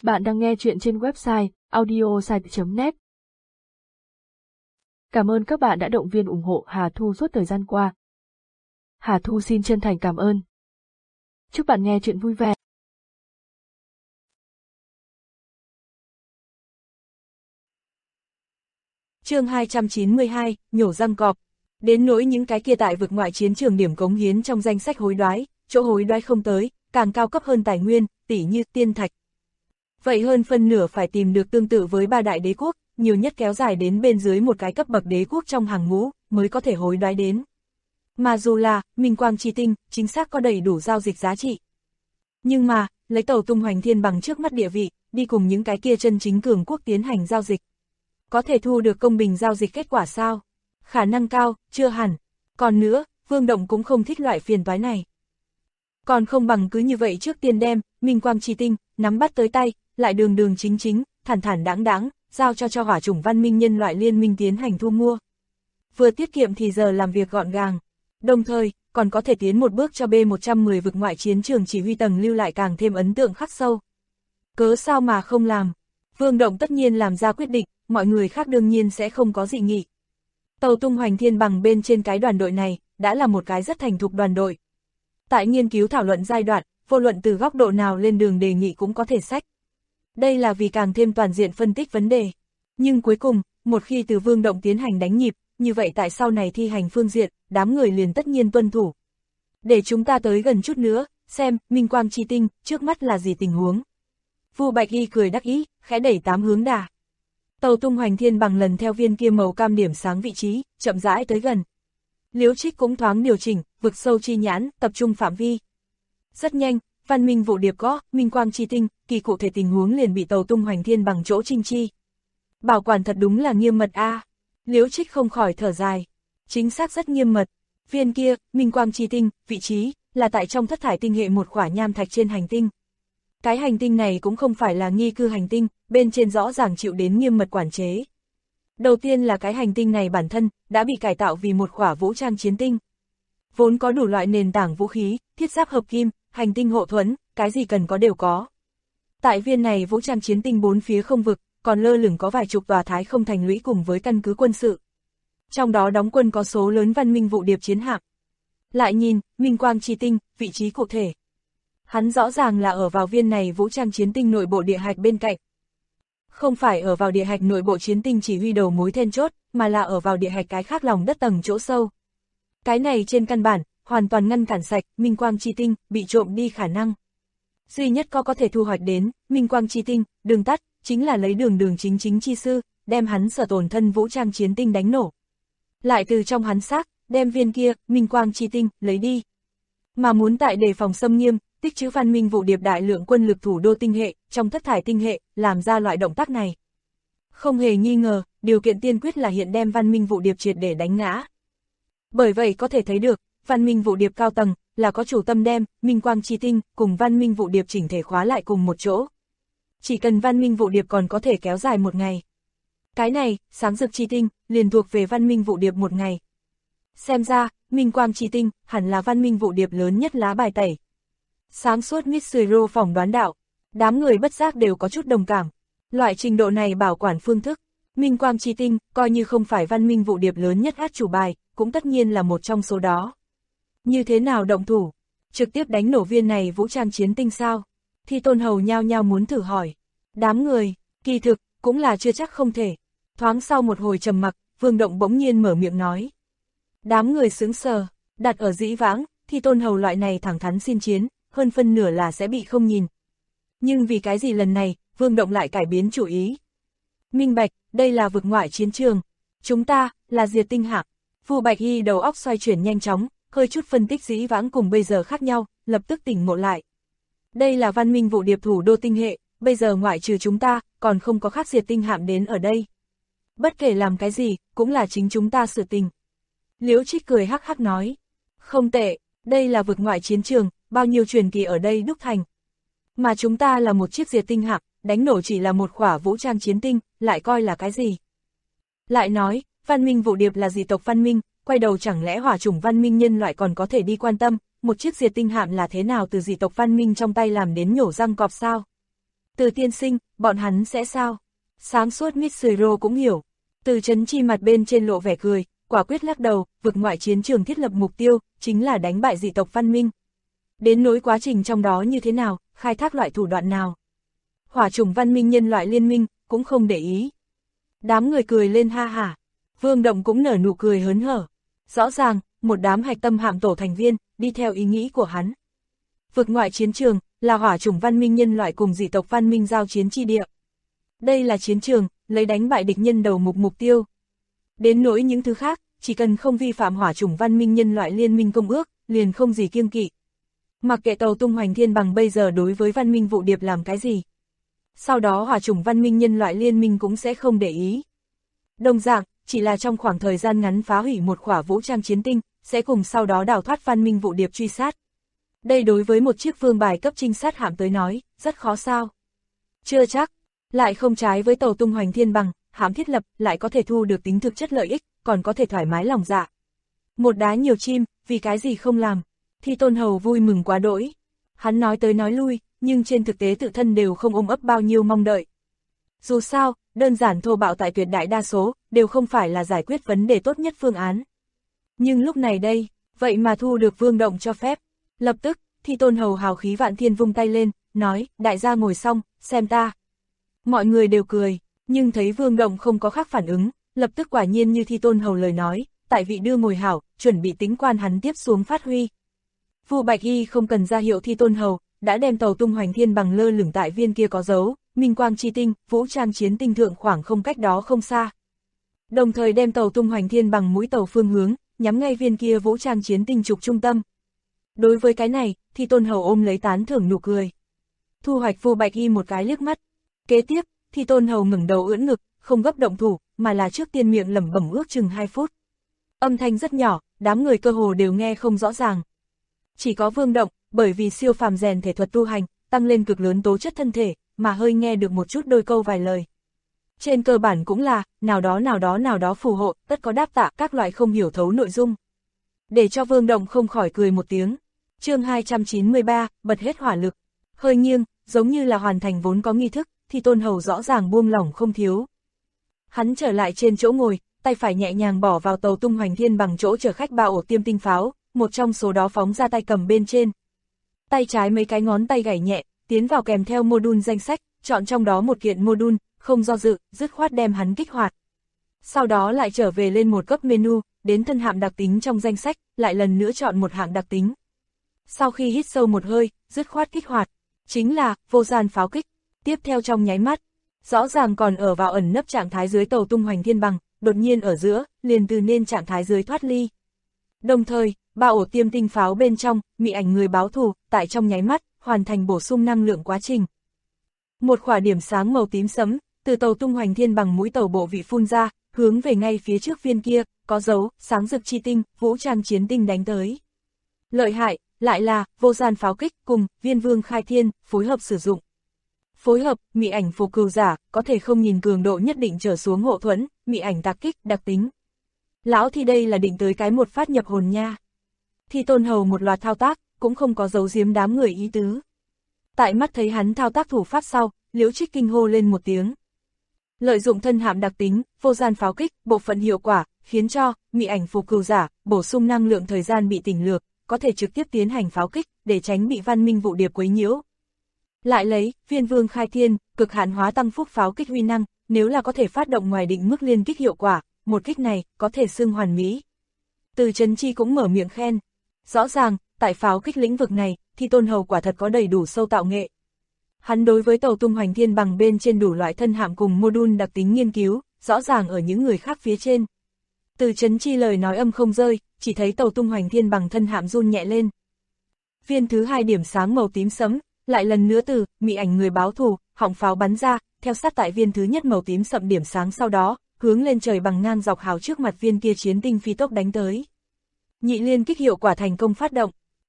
Bạn đang nghe chuyện trên website audiosite.net. Cảm ơn các bạn đã động viên ủng hộ Hà Thu suốt thời gian qua. Hà Thu xin chân thành cảm ơn. Chúc bạn nghe chuyện vui vẻ. Chương 292, nhổ răng cọp. Đến nỗi những cái kia tại vực ngoại chiến trường điểm cống hiến trong danh sách hối đoái, chỗ hối đoái không tới, càng cao cấp hơn tài nguyên, tỉ như tiên thạch. Vậy hơn phân nửa phải tìm được tương tự với ba đại đế quốc, nhiều nhất kéo dài đến bên dưới một cái cấp bậc đế quốc trong hàng ngũ, mới có thể hối đoái đến. Mà dù là, Minh Quang Chi Tinh, chính xác có đầy đủ giao dịch giá trị. Nhưng mà, lấy Tàu Tung Hoành Thiên bằng trước mắt địa vị, đi cùng những cái kia chân chính cường quốc tiến hành giao dịch. Có thể thu được công bình giao dịch kết quả sao? Khả năng cao, chưa hẳn. Còn nữa, Vương Động cũng không thích loại phiền toái này. Còn không bằng cứ như vậy trước tiên đem, Minh Quang Chi Tinh, nắm bắt tới tay, lại đường đường chính chính, thản thản đáng đáng, giao cho hỏa chủng văn minh nhân loại liên minh tiến hành thu mua. Vừa tiết kiệm thì giờ làm việc gọn gàng, đồng thời, còn có thể tiến một bước cho B110 vực ngoại chiến trường chỉ huy tầng lưu lại càng thêm ấn tượng khắc sâu. Cớ sao mà không làm? Vương Động tất nhiên làm ra quyết định, mọi người khác đương nhiên sẽ không có dị nghị. Tàu Tung Hoành Thiên bằng bên trên cái đoàn đội này, đã là một cái rất thành thục đoàn đội. Tại nghiên cứu thảo luận giai đoạn, vô luận từ góc độ nào lên đường đề nghị cũng có thể sách. Đây là vì càng thêm toàn diện phân tích vấn đề. Nhưng cuối cùng, một khi từ Vương Động tiến hành đánh nhịp, như vậy tại sau này thi hành phương diện, đám người liền tất nhiên tuân thủ. Để chúng ta tới gần chút nữa, xem, Minh Quang Chi Tinh, trước mắt là gì tình huống. Vu Bạch Y cười đắc ý, khẽ đẩy 8 hướng đà. Tàu Tung Hoành Thiên bằng lần theo viên kia màu cam điểm sáng vị trí, chậm rãi tới gần. Liễu Trích cũng thoáng điều chỉnh, vực sâu chi nhãn, tập trung phạm vi. Rất nhanh, Văn Minh Vụ Điệp có, Minh Quang Chi Tinh, kỳ cụ thể tình huống liền bị Tàu Tung Hoành Thiên bằng chỗ trinh chi. Bảo quản thật đúng là nghiêm mật a. Liễu Trích không khỏi thở dài. Chính xác rất nghiêm mật. Viên kia, Minh Quang Chi Tinh, vị trí, là tại trong thất thải tinh hệ một khỏa nham thạch trên hành tinh. Cái hành tinh này cũng không phải là nghi cư hành tinh, bên trên rõ ràng chịu đến nghiêm mật quản chế. Đầu tiên là cái hành tinh này bản thân, đã bị cải tạo vì một khỏa vũ trang chiến tinh. Vốn có đủ loại nền tảng vũ khí, thiết giáp hợp kim, hành tinh hộ thuẫn, cái gì cần có đều có. Tại viên này vũ trang chiến tinh bốn phía không vực, còn lơ lửng có vài chục tòa thái không thành lũy cùng với căn cứ quân sự. Trong đó đóng quân có số lớn Văn Minh Vụ Điệp chiến hạm. Lại nhìn, Minh Quang Chi Tinh, vị trí cụ thể. Hắn rõ ràng là ở vào viên này vũ trang chiến tinh nội bộ địa hạch bên cạnh. Không phải ở vào địa hạch nội bộ chiến tinh chỉ huy đầu mối then chốt, mà là ở vào địa hạch cái khác lòng đất tầng chỗ sâu. Cái này trên căn bản, hoàn toàn ngăn cản sạch, Minh Quang Chi Tinh, bị trộm đi khả năng. Duy nhất có thể thu hoạch đến, Minh Quang Chi Tinh, đường tắt, chính là lấy đường chính chi sư, đem hắn sở tổn thân vũ trang chiến tinh đánh nổ. Lại từ trong hắn xác, đem viên kia, Minh Quang Chi Tinh, lấy đi. Mà muốn tại đề phòng xâm nghiêm, tích trữ Văn Minh Vụ Điệp đại lượng quân lực thủ đô tinh hệ, trong thất thải tinh hệ, làm ra loại động tác này. Không hề nghi ngờ, điều kiện tiên quyết là hiện đem Văn Minh Vụ Điệp triệt để đánh ngã. Bởi vậy có thể thấy được, Văn Minh Vụ Điệp cao tầng, là có chủ tâm đem, Minh Quang Chi Tinh, cùng Văn Minh Vụ Điệp chỉnh thể khóa lại cùng một chỗ. Chỉ cần Văn Minh Vụ Điệp còn có thể kéo dài một ngày. Cái này, sáng rực Chi Tinh, liền thuộc về Văn Minh Vụ Điệp một ngày. Xem ra, Minh Quang Chi Tinh, hẳn là Văn Minh Vụ Điệp lớn nhất lá bài tẩy. Sáng suốt Mitsuro phỏng đoán đạo, đám người bất giác đều có chút đồng cảm. Loại trình độ này bảo quản phương thức, Minh Quang Chi Tinh, coi như không phải Văn Minh Vụ Điệp lớn nhất át chủ bài, cũng tất nhiên là một trong số đó. Như thế nào động thủ? Trực tiếp đánh nổ viên này vũ trang chiến tinh sao? Thi Tôn Hầu nhao nhao muốn thử hỏi. Đám người, kỳ thực, cũng là chưa chắc không thể. Thoáng sau một hồi trầm mặc, Vương Động bỗng nhiên mở miệng nói. Đám người sững sờ, đặt ở dĩ vãng, Thi Tôn Hầu loại này thẳng thắn xin chiến, hơn phân nửa là sẽ bị không nhìn. Nhưng vì cái gì lần này, Vương Động lại cải biến chủ ý. Minh bạch, đây là vực ngoại chiến trường. Chúng ta, là diệt tinh hạm. Vu Bạch Y đầu óc xoay chuyển nhanh chóng, hơi chút phân tích dĩ vãng cùng bây giờ khác nhau, lập tức tỉnh ngộ lại. Đây là Văn Minh Vụ Điệp thủ đô tinh hệ, bây giờ ngoại trừ chúng ta, còn không có khác diệt tinh hạm đến ở đây. Bất kể làm cái gì, cũng là chính chúng ta sự tình. Liễu Trích cười hắc hắc nói. Không tệ, đây là vực ngoại chiến trường, bao nhiêu truyền kỳ ở đây đúc thành. Mà chúng ta là một chiếc diệt tinh hạm, đánh nổ chỉ là một khỏa vũ trang chiến tinh, lại coi là cái gì? Lại nói, Văn Minh Vụ Điệp là dị tộc văn minh, quay đầu chẳng lẽ hỏa chủng văn minh nhân loại còn có thể đi quan tâm, một chiếc diệt tinh hạm là thế nào từ dị tộc văn minh trong tay làm đến nhổ răng cọp sao? Từ tiên sinh, bọn hắn sẽ sao? Sáng suốt Mitsuro cũng hiểu. Từ Chấn Chi mặt bên trên lộ vẻ cười, quả quyết lắc đầu, vực ngoại chiến trường thiết lập mục tiêu, chính là đánh bại dị tộc văn minh. Đến nỗi quá trình trong đó như thế nào, khai thác loại thủ đoạn nào. Hỏa chủng văn minh nhân loại liên minh, cũng không để ý. Đám người cười lên ha hả. Vương Động cũng nở nụ cười hớn hở. Rõ ràng, một đám hạch tâm hạm tổ thành viên, đi theo ý nghĩ của hắn. Vực ngoại chiến trường, là hỏa chủng văn minh nhân loại cùng dị tộc văn minh giao chiến chi địa. Đây là chiến trường, lấy đánh bại địch nhân đầu mục tiêu. Đến nỗi những thứ khác, chỉ cần không vi phạm hỏa chủng văn minh nhân loại liên minh công ước, liền không gì kiêng kỵ. Mặc kệ tàu tung hoành thiên bằng bây giờ đối với văn minh vụ điệp làm cái gì. Sau đó hỏa chủng văn minh nhân loại liên minh cũng sẽ không để ý. Đồng dạng, chỉ là trong khoảng thời gian ngắn phá hủy một khỏa vũ trang chiến tinh, sẽ cùng sau đó đào thoát văn minh vụ điệp truy sát. Đây đối với một chiếc vương bài cấp trinh sát hạm tới nói, rất khó sao. Chưa chắc, lại không trái với tàu tung hoành thiên bằng, hãm thiết lập, lại có thể thu được tính thực chất lợi ích, còn có thể thoải mái lòng dạ. Một đá nhiều chim, vì cái gì không làm. Thi Tôn Hầu vui mừng quá đỗi. Hắn nói tới nói lui, nhưng trên thực tế tự thân đều không ôm ấp bao nhiêu mong đợi. Dù sao, đơn giản thô bạo tại tuyệt đại đa số, đều không phải là giải quyết vấn đề tốt nhất phương án. Nhưng lúc này đây, vậy mà thu được Vương Động cho phép. Lập tức, Thi Tôn Hầu hào khí vạn thiên vung tay lên, nói, đại gia ngồi xong, xem ta. Mọi người đều cười, nhưng thấy Vương Động không có khác phản ứng, lập tức quả nhiên như Thi Tôn Hầu lời nói, tại vị đưa ngồi hảo, chuẩn bị tính quan hắn tiếp xuống phát huy. Vu Bạch Y không cần ra hiệu Thi Tôn Hầu, đã đem tàu tung hoành thiên bằng lơ lửng tại viên kia có dấu, minh quang chi tinh, vũ trang chiến tinh thượng khoảng không cách đó không xa. Đồng thời đem tàu tung hoành thiên bằng mũi tàu phương hướng, nhắm ngay viên kia vũ trang chiến tinh trục trung tâm. Đối với cái này, Thi Tôn Hầu ôm lấy tán thưởng nụ cười. Thu hoạch Vu Bạch Y một cái liếc mắt. Kế tiếp, Thi Tôn Hầu ngẩng đầu ưỡn ngực, không gấp động thủ, mà là trước tiên miệng lẩm bẩm ước chừng 2 phút. Âm thanh rất nhỏ, đám người cơ hồ đều nghe không rõ ràng. Chỉ có Vương Động, bởi vì siêu phàm rèn thể thuật tu hành, tăng lên cực lớn tố chất thân thể, mà hơi nghe được một chút đôi câu vài lời. Trên cơ bản cũng là, nào đó phù hộ, tất có đáp tạ các loại không hiểu thấu nội dung. Để cho Vương Động không khỏi cười một tiếng. Chương 293, bật hết hỏa lực. Hơi nghiêng, giống như là hoàn thành vốn có nghi thức, thì Tôn Hầu rõ ràng buông lỏng không thiếu. Hắn trở lại trên chỗ ngồi, tay phải nhẹ nhàng bỏ vào tàu tung hoành thiên bằng chỗ chở khách ba ổ tiêm tinh pháo, một trong số đó phóng ra tay cầm bên trên. Tay trái mấy cái ngón tay gảy nhẹ, tiến vào kèm theo module danh sách, chọn trong đó một kiện module, không do dự, dứt khoát đem hắn kích hoạt. Sau đó lại trở về lên một cấp menu, đến thân hạm đặc tính trong danh sách, lại lần nữa chọn một hạng đặc tính. Sau khi hít sâu một hơi, dứt khoát kích hoạt, chính là vô gian pháo kích. Tiếp theo trong nháy mắt, rõ ràng còn ở vào ẩn nấp trạng thái dưới tàu tung hoành thiên bằng, đột nhiên ở giữa, liền từ nên trạng thái dưới thoát ly. Đồng thời, ba ổ tiêm tinh pháo bên trong, mị ảnh người báo thù, tại trong nháy mắt, hoàn thành bổ sung năng lượng quá trình. Một khỏa điểm sáng màu tím sẫm, từ tàu tung hoành thiên bằng mũi tàu bộ vị phun ra, hướng về ngay phía trước viên kia, có dấu, sáng rực chi tinh, vũ trang chiến tinh đánh tới. Lợi hại, lại là, vô gian pháo kích cùng, viên vương khai thiên, phối hợp sử dụng. Phối hợp, mị ảnh phù cừu giả, có thể không nhìn cường độ nhất định trở xuống hộ thuẫn, mị ảnh tạc kích, đặc tính. Lão Thi đây là định tới cái một phát nhập hồn nha. Thi Tôn Hầu một loạt thao tác, cũng không có giấu giếm đám người ý tứ. Tại mắt thấy hắn thao tác thủ pháp sau, Liễu Trích kinh hô lên một tiếng. Lợi dụng thân hạm đặc tính, vô gian pháo kích, bộ phận hiệu quả, khiến cho, mị ảnh phù cừu giả, bổ sung năng lượng thời gian bị tỉnh lược, có thể trực tiếp tiến hành pháo kích, để tránh bị văn minh vụ điệp quấy nhiễu. Lại lấy, viên vương khai thiên, cực hạn hóa tăng phúc pháo kích huy năng, nếu là có thể phát động ngoài định mức liên kích hiệu quả, một kích này, có thể xưng hoàn mỹ. Từ Chấn Chi cũng mở miệng khen. Rõ ràng, tại pháo kích lĩnh vực này, Thi Tôn Hầu quả thật có đầy đủ sâu tạo nghệ. Hắn đối với tàu tung hoành thiên bằng bên trên đủ loại thân hạm cùng module đặc tính nghiên cứu, rõ ràng ở những người khác phía trên. Từ Chấn Chi lời nói âm không rơi, chỉ thấy tàu tung hoành thiên bằng thân hạm run nhẹ lên. Viên thứ hai điểm sáng màu tím sẫm, lại lần nữa từ, mị ảnh người báo thù, họng pháo bắn ra, theo sát tại viên thứ nhất màu tím sậm điểm sáng sau đó, hướng lên trời bằng ngang dọc hào trước mặt viên kia chiến tinh phi tốc đánh tới. Nhị liên kích hiệu quả thành công phát động.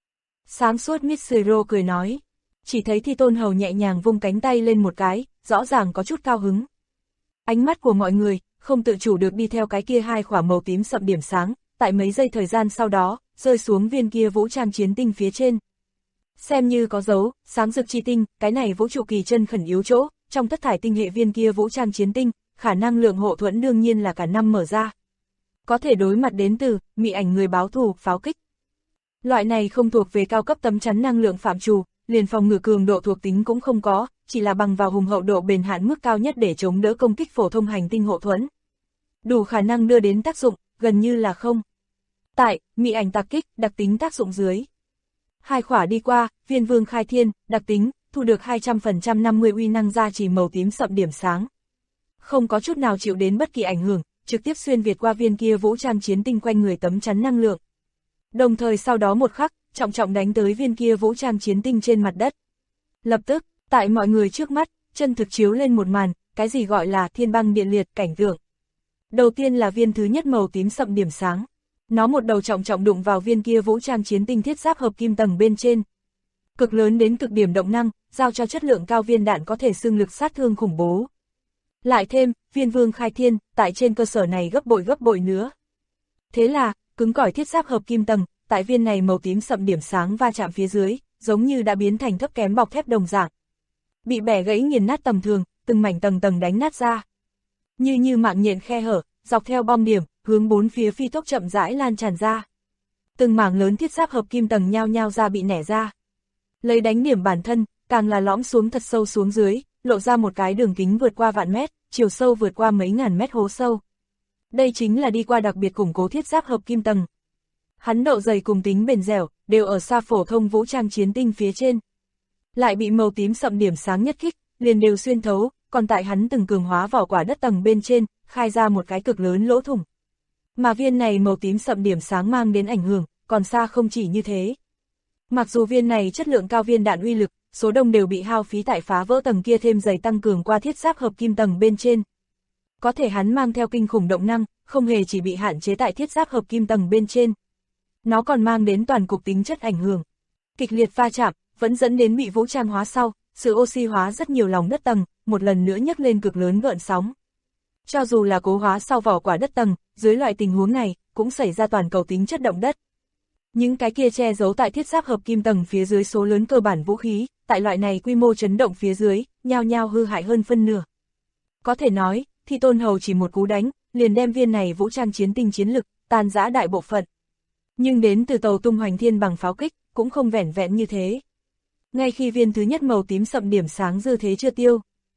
Sáng suốt Mitsuro cười nói, chỉ thấy Thi Tôn Hầu nhẹ nhàng vung cánh tay lên một cái, rõ ràng có chút cao hứng. Ánh mắt của mọi người, không tự chủ được đi theo cái kia hai khỏa màu tím sậm điểm sáng, tại mấy giây thời gian sau đó, rơi xuống viên kia vũ trang chiến tinh phía trên. Xem như có dấu, sáng rực chi tinh, cái này vũ trụ kỳ chân khẩn yếu chỗ, trong thất thải tinh hệ viên kia vũ trang chiến tinh, khả năng lượng hộ thuẫn đương nhiên là cả năm mở ra. Có thể đối mặt đến từ, mị ảnh người báo thù, pháo kích. Loại này không thuộc về cao cấp tấm chắn năng lượng phạm trù, liền phòng ngự cường độ thuộc tính cũng không có, chỉ là bằng vào hùng hậu độ bền hạn mức cao nhất để chống đỡ công kích phổ thông hành tinh hộ thuẫn. Đủ khả năng đưa đến tác dụng, gần như là không. Tại, mị ảnh tạc kích, đặc tính tác dụng dưới. 2 khỏa đi qua, viên vương khai thiên, đặc tính, thu được 200% 50 uy năng gia trì màu tím sậm điểm sáng. Không có chút nào chịu đến bất kỳ ảnh hưởng, trực tiếp xuyên việt qua viên kia vũ trang chiến tinh quanh người tấm chắn năng lượng. Đồng thời sau đó một khắc, trọng trọng đánh tới viên kia vũ trang chiến tinh trên mặt đất. Lập tức, tại mọi người trước mắt, chân thực chiếu lên một màn, cái gì gọi là thiên băng điện liệt cảnh tượng. Đầu tiên là viên thứ nhất màu tím sậm điểm sáng. Nó một đầu trọng trọng đụng vào viên kia vũ trang chiến tinh thiết giáp hợp kim tầng bên trên. Cực lớn đến cực điểm động năng, giao cho chất lượng cao viên đạn có thể xưng lực sát thương khủng bố. Lại thêm, viên vương khai thiên, tại trên cơ sở này gấp bội nữa. Thế là, cứng cỏi thiết giáp hợp kim tầng, tại viên này màu tím sậm điểm sáng va chạm phía dưới, giống như đã biến thành thấp kém bọc thép đồng dạng. Bị bẻ gãy nghiền nát tầm thường, từng mảnh tầng tầng đánh nát ra. Như mạng nhện khe hở, dọc theo bom điểm, hướng bốn phía phi tốc chậm rãi lan tràn ra. Từng mảng lớn thiết giáp hợp kim tầng nhao nhao ra bị nẻ ra. Lấy đánh điểm bản thân, càng là lõm xuống thật sâu xuống dưới, lộ ra một cái đường kính vượt qua vạn mét, chiều sâu vượt qua mấy ngàn mét hố sâu. Đây chính là đi qua đặc biệt củng cố thiết giáp hợp kim tầng. Hắn độ dày cùng tính bền dẻo, đều ở xa phổ thông vũ trang chiến tinh phía trên. Lại bị màu tím sậm điểm sáng nhất kích, liền đều xuyên thấu, còn tại hắn từng cường hóa vỏ quả đất tầng bên trên, khai ra một cái cực lớn lỗ thủng. Mà viên này màu tím sậm điểm sáng mang đến ảnh hưởng, còn xa không chỉ như thế. Mặc dù viên này chất lượng cao viên đạn uy lực, số đông đều bị hao phí tại phá vỡ tầng kia thêm dày tăng cường qua thiết giáp hợp kim tầng bên trên. Có thể hắn mang theo kinh khủng động năng, không hề chỉ bị hạn chế tại thiết giáp hợp kim tầng bên trên. Nó còn mang đến toàn cục tính chất ảnh hưởng. Kịch liệt va chạm, vẫn dẫn đến bị vũ trang hóa sau, sự oxy hóa rất nhiều lòng đất tầng, một lần nữa nhấc lên cực lớn gợn sóng. Cho dù là cố hóa sau vỏ quả đất tầng, dưới loại tình huống này, cũng xảy ra toàn cầu tính chất động đất. Những cái kia che giấu tại thiết giáp hợp kim tầng phía dưới số lớn cơ bản vũ khí, tại loại này quy mô chấn động phía dưới, nhao nhao hư hại hơn phân nửa. Có thể nói, Thi Tôn Hầu chỉ một cú đánh, liền đem viên này vũ trang chiến tinh chiến lực, tan rã đại bộ phận. Nhưng đến từ tàu tung hoành thiên bằng pháo kích, cũng không vẻn vẹn như thế. Ngay khi viên thứ nhất màu tím sậm điểm sáng dư thế chưa tiêu,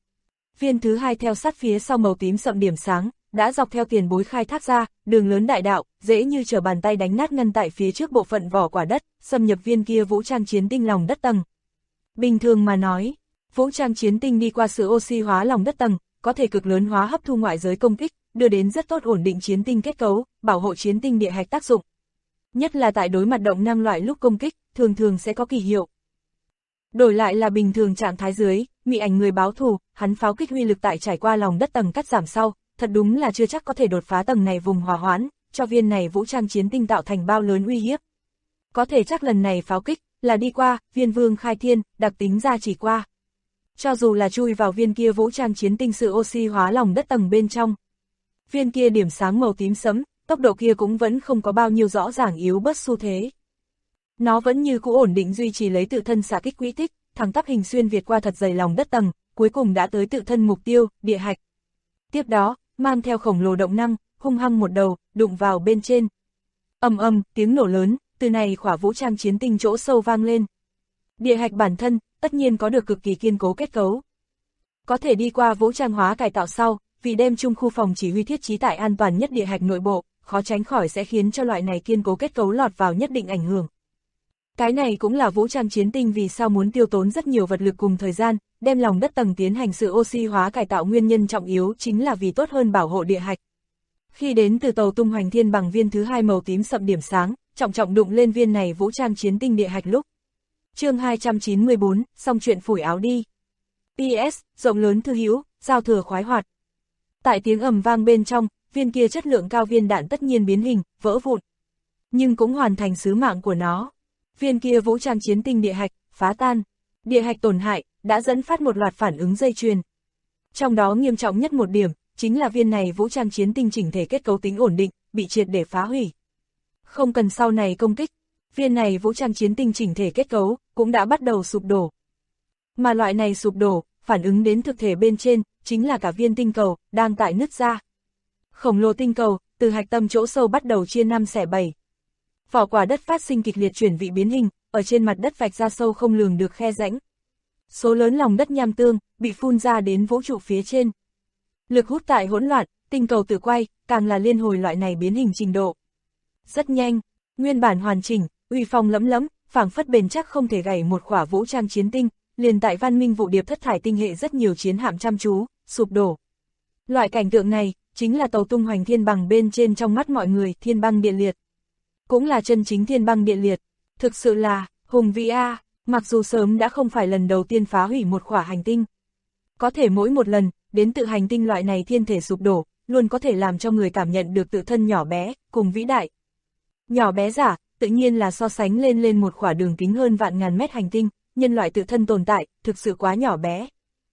viên thứ hai theo sát phía sau màu tím sậm điểm sáng, đã dọc theo tiền bối khai thác ra, đường lớn đại đạo, dễ như trở bàn tay đánh nát ngăn tại phía trước bộ phận vỏ quả đất, xâm nhập viên kia vũ trang chiến tinh lòng đất tầng. Bình thường mà nói, vũ trang chiến tinh đi qua sự oxy hóa lòng đất tầng, có thể cực lớn hóa hấp thu ngoại giới công kích, đưa đến rất tốt ổn định chiến tinh kết cấu, bảo hộ chiến tinh địa hạch tác dụng. Nhất là tại đối mặt động năng loại lúc công kích, thường thường sẽ có kỳ hiệu. Đổi lại là bình thường trạng thái dưới, mị ảnh người báo thù, hắn pháo kích uy lực tại trải qua lòng đất tầng cắt giảm sau, thật đúng là chưa chắc có thể đột phá tầng này vùng hỏa hoãn, cho viên này vũ trang chiến tinh tạo thành bao lớn uy hiếp. Có thể chắc lần này pháo kích, là đi qua, viên vương khai thiên, đặc tính ra chỉ qua. Cho dù là chui vào viên kia vũ trang chiến tinh sự oxy hóa lòng đất tầng bên trong. Viên kia điểm sáng màu tím sẫm, tốc độ kia cũng vẫn không có bao nhiêu rõ ràng yếu bớt xu thế. Nó vẫn như cũ ổn định duy trì lấy tự thân xạ kích quỹ tích, thẳng tắp hình xuyên việt qua thật dày lòng đất tầng, cuối cùng đã tới tự thân mục tiêu, địa hạch. Tiếp đó, mang theo khổng lồ động năng, hung hăng một đầu, đụng vào bên trên. Ầm ầm, tiếng nổ lớn, từ này khỏa vũ trang chiến tinh chỗ sâu vang lên. Địa hạch bản thân, tất nhiên có được cực kỳ kiên cố kết cấu. Có thể đi qua vũ trang hóa cải tạo sau, vì đem chung khu phòng chỉ huy thiết trí tại an toàn nhất địa hạch nội bộ, khó tránh khỏi sẽ khiến cho loại này kiên cố kết cấu lọt vào nhất định ảnh hưởng. Cái này cũng là vũ trang chiến tinh vì sao muốn tiêu tốn rất nhiều vật lực cùng thời gian, đem lòng đất tầng tiến hành sự oxy hóa cải tạo nguyên nhân trọng yếu chính là vì tốt hơn bảo hộ địa hạch. Khi đến từ tàu tung hoành thiên bằng viên thứ hai màu tím sậm điểm sáng, trọng trọng đụng lên viên này vũ trang chiến tinh địa hạch lúc. Chương 294, xong chuyện phủi áo đi. PS, rộng lớn thư hữu, giao thừa khoái hoạt. Tại tiếng ầm vang bên trong, viên kia chất lượng cao viên đạn tất nhiên biến hình, vỡ vụn. Nhưng cũng hoàn thành sứ mạng của nó. Viên kia vũ trang chiến tinh địa hạch, phá tan. Địa hạch tổn hại, đã dẫn phát một loạt phản ứng dây chuyền. Trong đó nghiêm trọng nhất một điểm, chính là viên này vũ trang chiến tinh chỉnh thể kết cấu tính ổn định, bị triệt để phá hủy. Không cần sau này công kích, Viên này vũ trang chiến tinh chỉnh thể kết cấu cũng đã bắt đầu sụp đổ. Mà loại này sụp đổ, phản ứng đến thực thể bên trên, chính là cả viên tinh cầu, đang tại nứt ra. Khổng lồ tinh cầu, từ hạch tâm chỗ sâu bắt đầu chia 5 xẻ 7. Vỏ quả đất phát sinh kịch liệt chuyển vị biến hình, ở trên mặt đất vạch ra sâu không lường được khe rãnh. Số lớn lòng đất nham tương, bị phun ra đến vũ trụ phía trên. Lực hút tại hỗn loạn, tinh cầu tự quay, càng là liên hồi loại này biến hình trình độ. Rất nhanh, nguyên bản hoàn chỉnh, uy phong lẫm lẫm, phảng phất bền chắc không thể gãy một khỏa vũ trang chiến tinh, liền tại văn minh vụ điệp thất thải tinh hệ rất nhiều chiến hạm chăm chú, sụp đổ. Loại cảnh tượng này, chính là tàu tung hoành thiên bằng bên trên trong mắt mọi người, thiên băng địa liệt. Cũng là chân chính thiên băng địa liệt, thực sự là, hùng vĩ a, mặc dù sớm đã không phải lần đầu tiên phá hủy một khỏa hành tinh. Có thể mỗi một lần, đến tự hành tinh loại này thiên thể sụp đổ, luôn có thể làm cho người cảm nhận được tự thân nhỏ bé, cùng vĩ đại. Nhỏ bé giả, tự nhiên là so sánh lên một khỏa đường kính hơn vạn ngàn mét hành tinh, nhân loại tự thân tồn tại, thực sự quá nhỏ bé.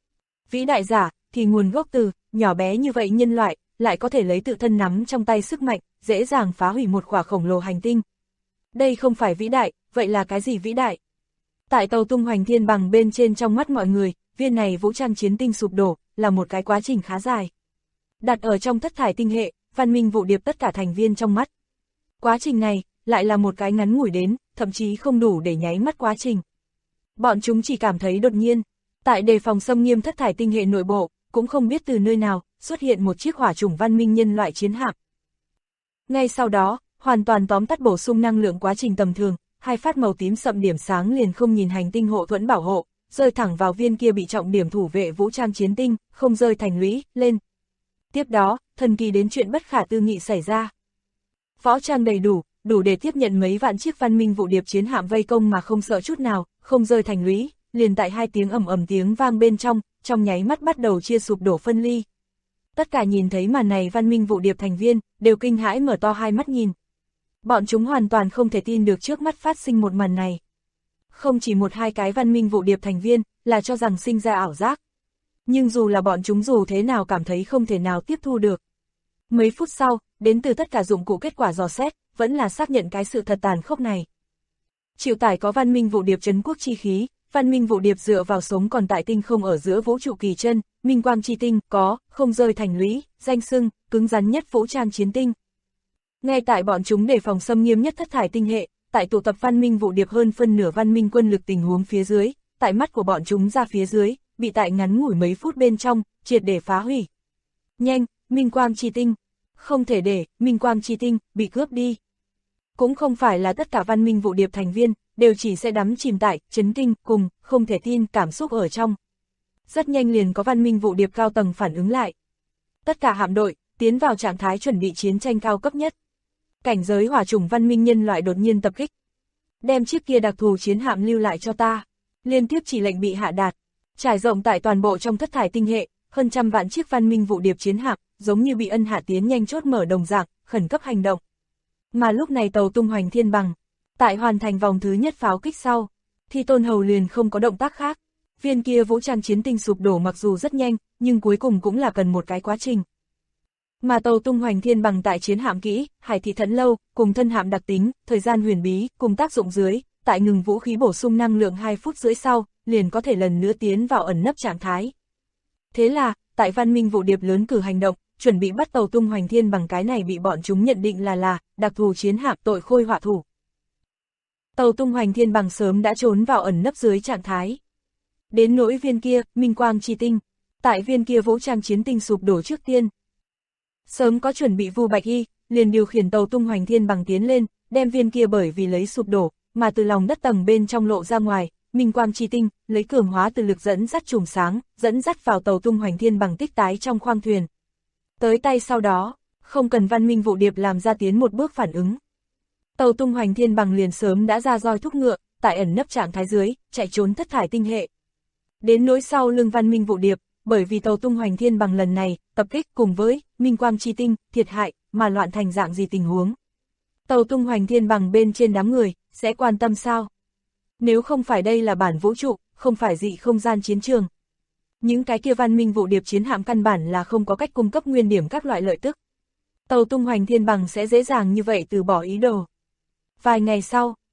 Vĩ đại giả, thì nguồn gốc từ, nhỏ bé như vậy nhân loại, lại có thể lấy tự thân nắm trong tay sức mạnh, dễ dàng phá hủy một khỏa khổng lồ hành tinh. Đây không phải vĩ đại, vậy là cái gì vĩ đại? Tại tàu tung hoành thiên bằng bên trên trong mắt mọi người, viên này vũ trang chiến tinh sụp đổ, là một cái quá trình khá dài. Đặt ở trong thất thải tinh hệ, văn minh vụ điệp tất cả thành viên trong mắt. Quá trình này, lại là một cái ngắn ngủi đến, thậm chí không đủ để nháy mắt quá trình. Bọn chúng chỉ cảm thấy đột nhiên, tại đề phòng xâm nghiêm thất thải tinh hệ nội bộ, cũng không biết từ nơi nào, xuất hiện một chiếc hỏa chủng văn minh nhân loại chiến hạm. Ngay sau đó, hoàn toàn tóm tắt bổ sung năng lượng quá trình tầm thường, hai phát màu tím sậm điểm sáng liền không nhìn hành tinh hộ thuẫn bảo hộ, rơi thẳng vào viên kia bị trọng điểm thủ vệ vũ trang chiến tinh, không rơi thành lũy, lên. Tiếp đó, thần kỳ đến chuyện bất khả tư nghị xảy ra. Võ trang đầy đủ, đủ để tiếp nhận mấy vạn chiếc văn minh vụ điệp chiến hạm vây công mà không sợ chút nào, không rơi thành lũy, liền tại hai tiếng ầm ầm tiếng vang bên trong nháy mắt bắt đầu chia sụp đổ phân ly. Tất cả nhìn thấy màn này văn minh vụ điệp thành viên, đều kinh hãi mở to hai mắt nhìn. Bọn chúng hoàn toàn không thể tin được trước mắt phát sinh một màn này. Không chỉ một hai cái văn minh vụ điệp thành viên, là cho rằng sinh ra ảo giác. Nhưng dù là bọn chúng dù thế nào cảm thấy không thể nào tiếp thu được. Mấy phút sau, đến từ tất cả dụng cụ kết quả dò xét, vẫn là xác nhận cái sự thật tàn khốc này. Chịu tải có văn minh vụ điệp trấn quốc chi khí, văn minh vụ điệp dựa vào sống còn tại tinh không ở giữa vũ trụ kỳ chân, minh quang chi tinh, có, không rơi thành lũy, danh xưng, cứng rắn nhất vũ trang chiến tinh. Ngay tại bọn chúng đề phòng xâm nghiêm nhất thất thải tinh hệ, tại tụ tập văn minh vụ điệp hơn phân nửa văn minh quân lực tình huống phía dưới, tại mắt của bọn chúng ra phía dưới, bị tại ngắn ngủi mấy phút bên trong, triệt để phá hủy. Nhanh, minh quang chi tinh. Không thể để, minh quang chi tinh, bị cướp đi. Cũng không phải là tất cả văn minh vụ điệp thành viên, đều chỉ sẽ đắm chìm tại, chấn kinh, cùng, không thể tin, cảm xúc ở trong. Rất nhanh liền có văn minh vụ điệp cao tầng phản ứng lại. Tất cả hạm đội, tiến vào trạng thái chuẩn bị chiến tranh cao cấp nhất. Cảnh giới hỏa chủng văn minh nhân loại đột nhiên tập kích. Đem chiếc kia đặc thù chiến hạm lưu lại cho ta. Liên tiếp chỉ lệnh bị hạ đạt. Trải rộng tại toàn bộ trong thất thải tinh hệ, hơn trăm vạn chiếc văn minh vụ điệp chiến hạm, giống như bị ân hạ tiến nhanh chốt mở đồng dạng, khẩn cấp hành động. Mà lúc này tàu tung hoành thiên bằng, tại hoàn thành vòng thứ nhất pháo kích sau, thì Tôn Hầu liền không có động tác khác. Viên kia vũ trang chiến tinh sụp đổ mặc dù rất nhanh, nhưng cuối cùng cũng là cần một cái quá trình. Mà tàu tung hoành thiên bằng tại chiến hạm kỹ, hải thị thẫn lâu, cùng thân hạm đặc tính, thời gian huyền bí, cùng tác dụng dưới, tại ngừng vũ khí bổ sung năng lượng 2 phút rưỡi sau, liền có thể lần nữa tiến vào ẩn nấp trạng thái. Thế là, tại văn minh vụ điệp lớn cử hành động, chuẩn bị bắt tàu tung hoành thiên bằng cái này bị bọn chúng nhận định là đặc thù chiến hạm tội khôi họa thủ. Tàu tung hoành thiên bằng sớm đã trốn vào ẩn nấp dưới trạng thái. Đến nỗi viên kia, minh quang chi tinh, tại viên kia vũ trang chiến tinh sụp đổ trước tiên. Sớm có chuẩn bị Vu Bạch Y, liền điều khiển tàu tung hoành thiên bằng tiến lên, đem viên kia bởi vì lấy sụp đổ, mà từ lòng đất tầng bên trong lộ ra ngoài, minh quang chi tinh, lấy cường hóa từ lực dẫn dắt chùm sáng, dẫn dắt vào tàu tung hoành thiên bằng tích tái trong khoang thuyền. Tới tay sau đó, không cần văn minh vụ điệp làm ra tiến một bước phản ứng. Tàu tung hoành thiên bằng liền sớm đã ra roi thúc ngựa, tại ẩn nấp trạng thái dưới, chạy trốn thất thải tinh hệ. Đến nỗi sau lưng văn minh vụ điệp, bởi vì tàu tung hoành thiên bằng lần này, tập kích cùng với minh quang chi tinh, thiệt hại, mà loạn thành dạng gì tình huống. Tàu tung hoành thiên bằng bên trên đám người, sẽ quan tâm sao? Nếu không phải đây là bản vũ trụ, không phải dị không gian chiến trường. Những cái kia văn minh vụ điệp chiến hạm căn bản là không có cách cung cấp nguyên điểm các loại lợi tức. Tàu tung hoành thiên bằng sẽ dễ dàng như vậy từ bỏ ý đồ. Vài ngày sau,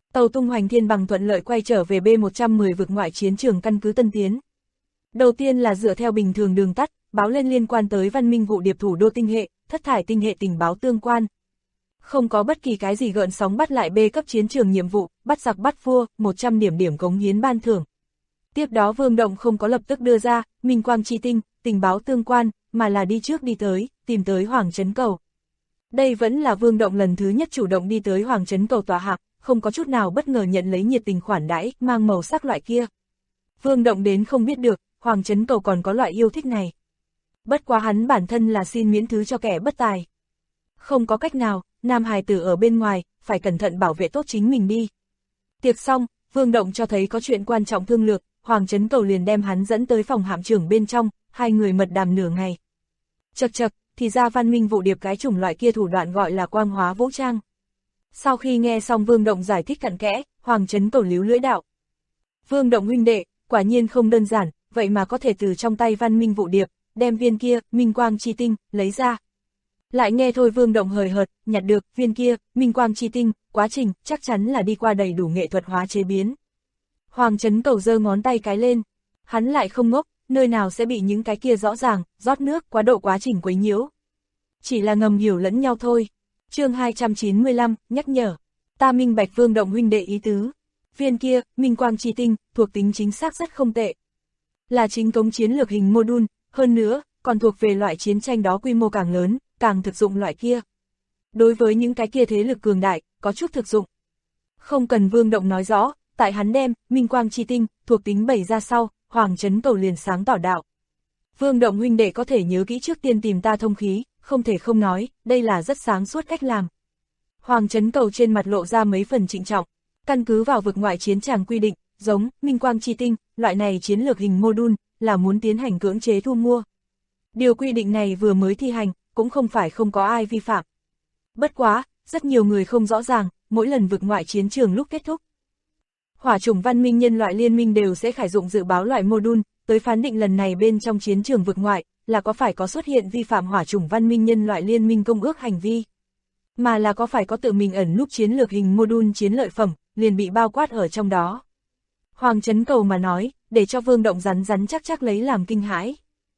Tàu tung hoành thiên bằng thuận lợi quay trở về B110 vực ngoại chiến trường căn cứ Tân Tiến. Đầu tiên là dựa theo bình thường đường tắt, báo lên liên quan tới văn minh vụ điệp thủ đô tinh hệ, thất thải tinh hệ tình báo tương quan. Không có bất kỳ cái gì gợn sóng bắt lại B cấp chiến trường nhiệm vụ, bắt giặc bắt vua, 100 điểm cống hiến ban thưởng. Tiếp đó Vương Động không có lập tức đưa ra, minh quang chi tinh, tình báo tương quan, mà là đi trước đi tới, tìm tới Hoàng Trấn Cầu. Đây vẫn là Vương Động lần thứ nhất chủ động đi tới Hoàng Trấn Cầu tọa hạc, không có chút nào bất ngờ nhận lấy nhiệt tình khoản đãi, mang màu sắc loại kia. Vương Động đến không biết được, Hoàng Trấn Cầu còn có loại yêu thích này. Bất quá hắn bản thân là xin miễn thứ cho kẻ bất tài. Không có cách nào, nam hài tử ở bên ngoài, phải cẩn thận bảo vệ tốt chính mình đi. Tiệc xong, Vương Động cho thấy có chuyện quan trọng thương lượng, Hoàng Trấn Cầu liền đem hắn dẫn tới phòng hạm trưởng bên trong, hai người mật đàm nửa ngày. Chậc chậc, thì ra văn minh vụ điệp cái chủng loại kia thủ đoạn gọi là quang hóa vũ trang. Sau khi nghe xong Vương Động giải thích cặn kẽ, Hoàng Trấn Cầu líu lưỡi đạo. Vương Động huynh đệ, quả nhiên không đơn giản, vậy mà có thể từ trong tay văn minh vụ điệp, đem viên kia, minh quang chi tinh, lấy ra. Lại nghe thôi Vương Động hời hợt, nhặt được viên kia, minh quang chi tinh, quá trình, chắc chắn là đi qua đầy đủ nghệ thuật hóa chế biến. Hoàng Trấn Cầu giơ ngón tay cái lên, hắn lại không ngốc, nơi nào sẽ bị những cái kia rõ ràng, rót nước, quá độ quá trình quấy nhiễu. Chỉ là ngầm hiểu lẫn nhau thôi. Chương 295, nhắc nhở. Ta minh bạch Vương Động huynh đệ ý tứ. Viên kia, minh quang chi tinh, thuộc tính chính xác rất không tệ. Là chính cống chiến lược hình module, hơn nữa, còn thuộc về loại chiến tranh đó quy mô càng lớn, càng thực dụng loại kia. Đối với những cái kia thế lực cường đại, có chút thực dụng. Không cần Vương Động nói rõ, tại hắn đem, minh quang chi tinh, thuộc tính bày ra sau, Hoàng Trấn Cầu liền sáng tỏ đạo. Vương Động huynh đệ có thể nhớ kỹ trước tiên tìm ta thông khí, không thể không nói, đây là rất sáng suốt cách làm. Hoàng Trấn Cầu trên mặt lộ ra mấy phần trịnh trọng, căn cứ vào vực ngoại chiến tràng quy định, giống, minh quang chi tinh, loại này chiến lược hình module, là muốn tiến hành cưỡng chế thu mua. Điều quy định này vừa mới thi hành, cũng không phải không có ai vi phạm. Bất quá, rất nhiều người không rõ ràng, mỗi lần vực ngoại chiến trường lúc kết thúc. Hỏa chủng văn minh nhân loại liên minh đều sẽ khải dụng dự báo loại module, tới phán định lần này bên trong chiến trường vực ngoại, là có phải có xuất hiện vi phạm hỏa chủng văn minh nhân loại liên minh công ước hành vi. Mà là có phải có tự mình ẩn núp chiến lược hình module chiến lợi phẩm, liền bị bao quát ở trong đó. Hoàng Trấn Cầu mà nói, để cho Vương Động rắn rắn chắc chắc lấy làm kinh hãi.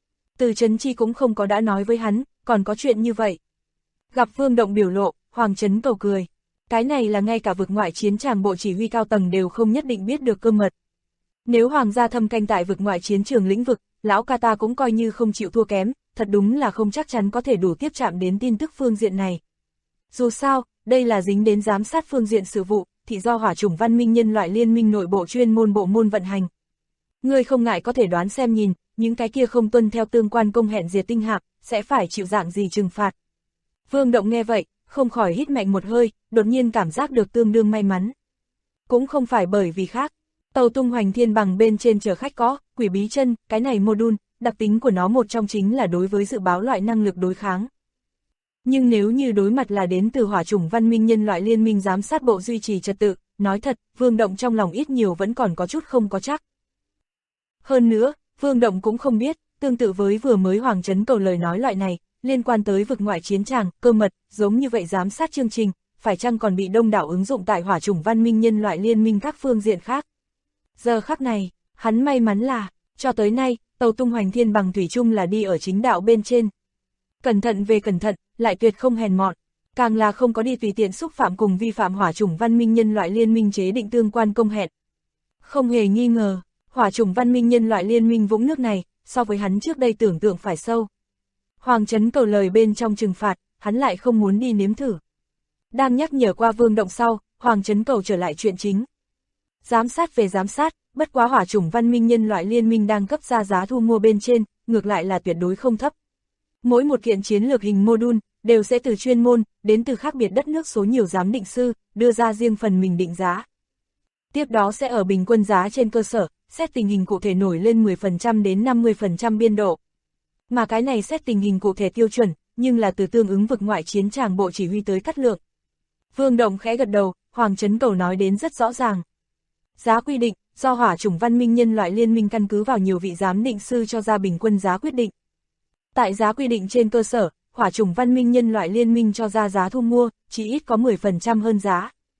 Từ Trấn Chi cũng không có đã nói với hắn, còn có chuyện như vậy. Gặp Vương Động biểu lộ, Hoàng Trấn Cầu cười. Cái này là ngay cả vực ngoại chiến tràng bộ chỉ huy cao tầng đều không nhất định biết được cơ mật. Nếu Hoàng gia thâm canh tại vực ngoại chiến trường lĩnh vực, lão ca ta cũng coi như không chịu thua kém, thật đúng là không chắc chắn có thể đủ tiếp chạm đến tin tức phương diện này. Dù sao, đây là dính đến giám sát phương diện sự vụ, thì do hỏa chủng văn minh nhân loại liên minh nội bộ chuyên môn bộ môn vận hành. Ngươi không ngại có thể đoán xem nhìn, những cái kia không tuân theo tương quan công hẹn diệt tinh hạc, sẽ phải chịu dạng gì trừng phạt. Vương Động nghe vậy, không khỏi hít mạnh một hơi, đột nhiên cảm giác được tương đương may mắn. Cũng không phải bởi vì khác, tàu tung hoành thiên bằng bên trên chở khách có, quỷ bí chân, cái này module, đặc tính của nó một trong chính là đối với dự báo loại năng lực đối kháng. Nhưng nếu như đối mặt là đến từ hỏa chủng văn minh nhân loại liên minh giám sát bộ duy trì trật tự, nói thật, Vương Động trong lòng ít nhiều vẫn còn có chút không có chắc. Hơn nữa, Vương Động cũng không biết, tương tự với vừa mới Hoàng Trấn Cầu lời nói loại này, liên quan tới vực ngoại chiến tràng, cơ mật, giống như vậy giám sát chương trình, phải chăng còn bị đông đảo ứng dụng tại hỏa chủng văn minh nhân loại liên minh các phương diện khác. Giờ khắc này, hắn may mắn là, cho tới nay, tàu tung hoành thiên bằng thủy chung là đi ở chính đạo bên trên. Cẩn thận về cẩn thận, lại tuyệt không hèn mọn, càng là không có đi tùy tiện xúc phạm cùng vi phạm hỏa chủng văn minh nhân loại liên minh chế định tương quan công hẹn. Không hề nghi ngờ, hỏa chủng văn minh nhân loại liên minh vũng nước này, so với hắn trước đây tưởng tượng phải sâu. Hoàng Trấn Cầu lời bên trong trừng phạt, hắn lại không muốn đi nếm thử. Đang nhắc nhở qua Vương Động sau, Hoàng Trấn Cầu trở lại chuyện chính. Giám sát về giám sát, bất quá hỏa chủng văn minh nhân loại liên minh đang cấp ra giá thu mua bên trên, ngược lại là tuyệt đối không thấp. Mỗi một kiện chiến lược hình module, đều sẽ từ chuyên môn, đến từ khác biệt đất nước số nhiều giám định sư, đưa ra riêng phần mình định giá. Tiếp đó sẽ ở bình quân giá trên cơ sở, xét tình hình cụ thể nổi lên 10% đến 50% biên độ. Mà cái này xét tình hình cụ thể tiêu chuẩn, nhưng là từ tương ứng vực ngoại chiến tràng bộ chỉ huy tới cắt lượng. Vương Động khẽ gật đầu, Hoàng Trấn Cầu nói đến rất rõ ràng. Giá quy định, do hỏa chủng văn minh nhân loại liên minh căn cứ vào nhiều vị giám định sư cho ra bình quân giá quyết định. Tại giá quy định trên cơ sở, hỏa chủng văn minh nhân loại liên minh cho ra giá thu mua, chỉ ít có 10% hơn giá.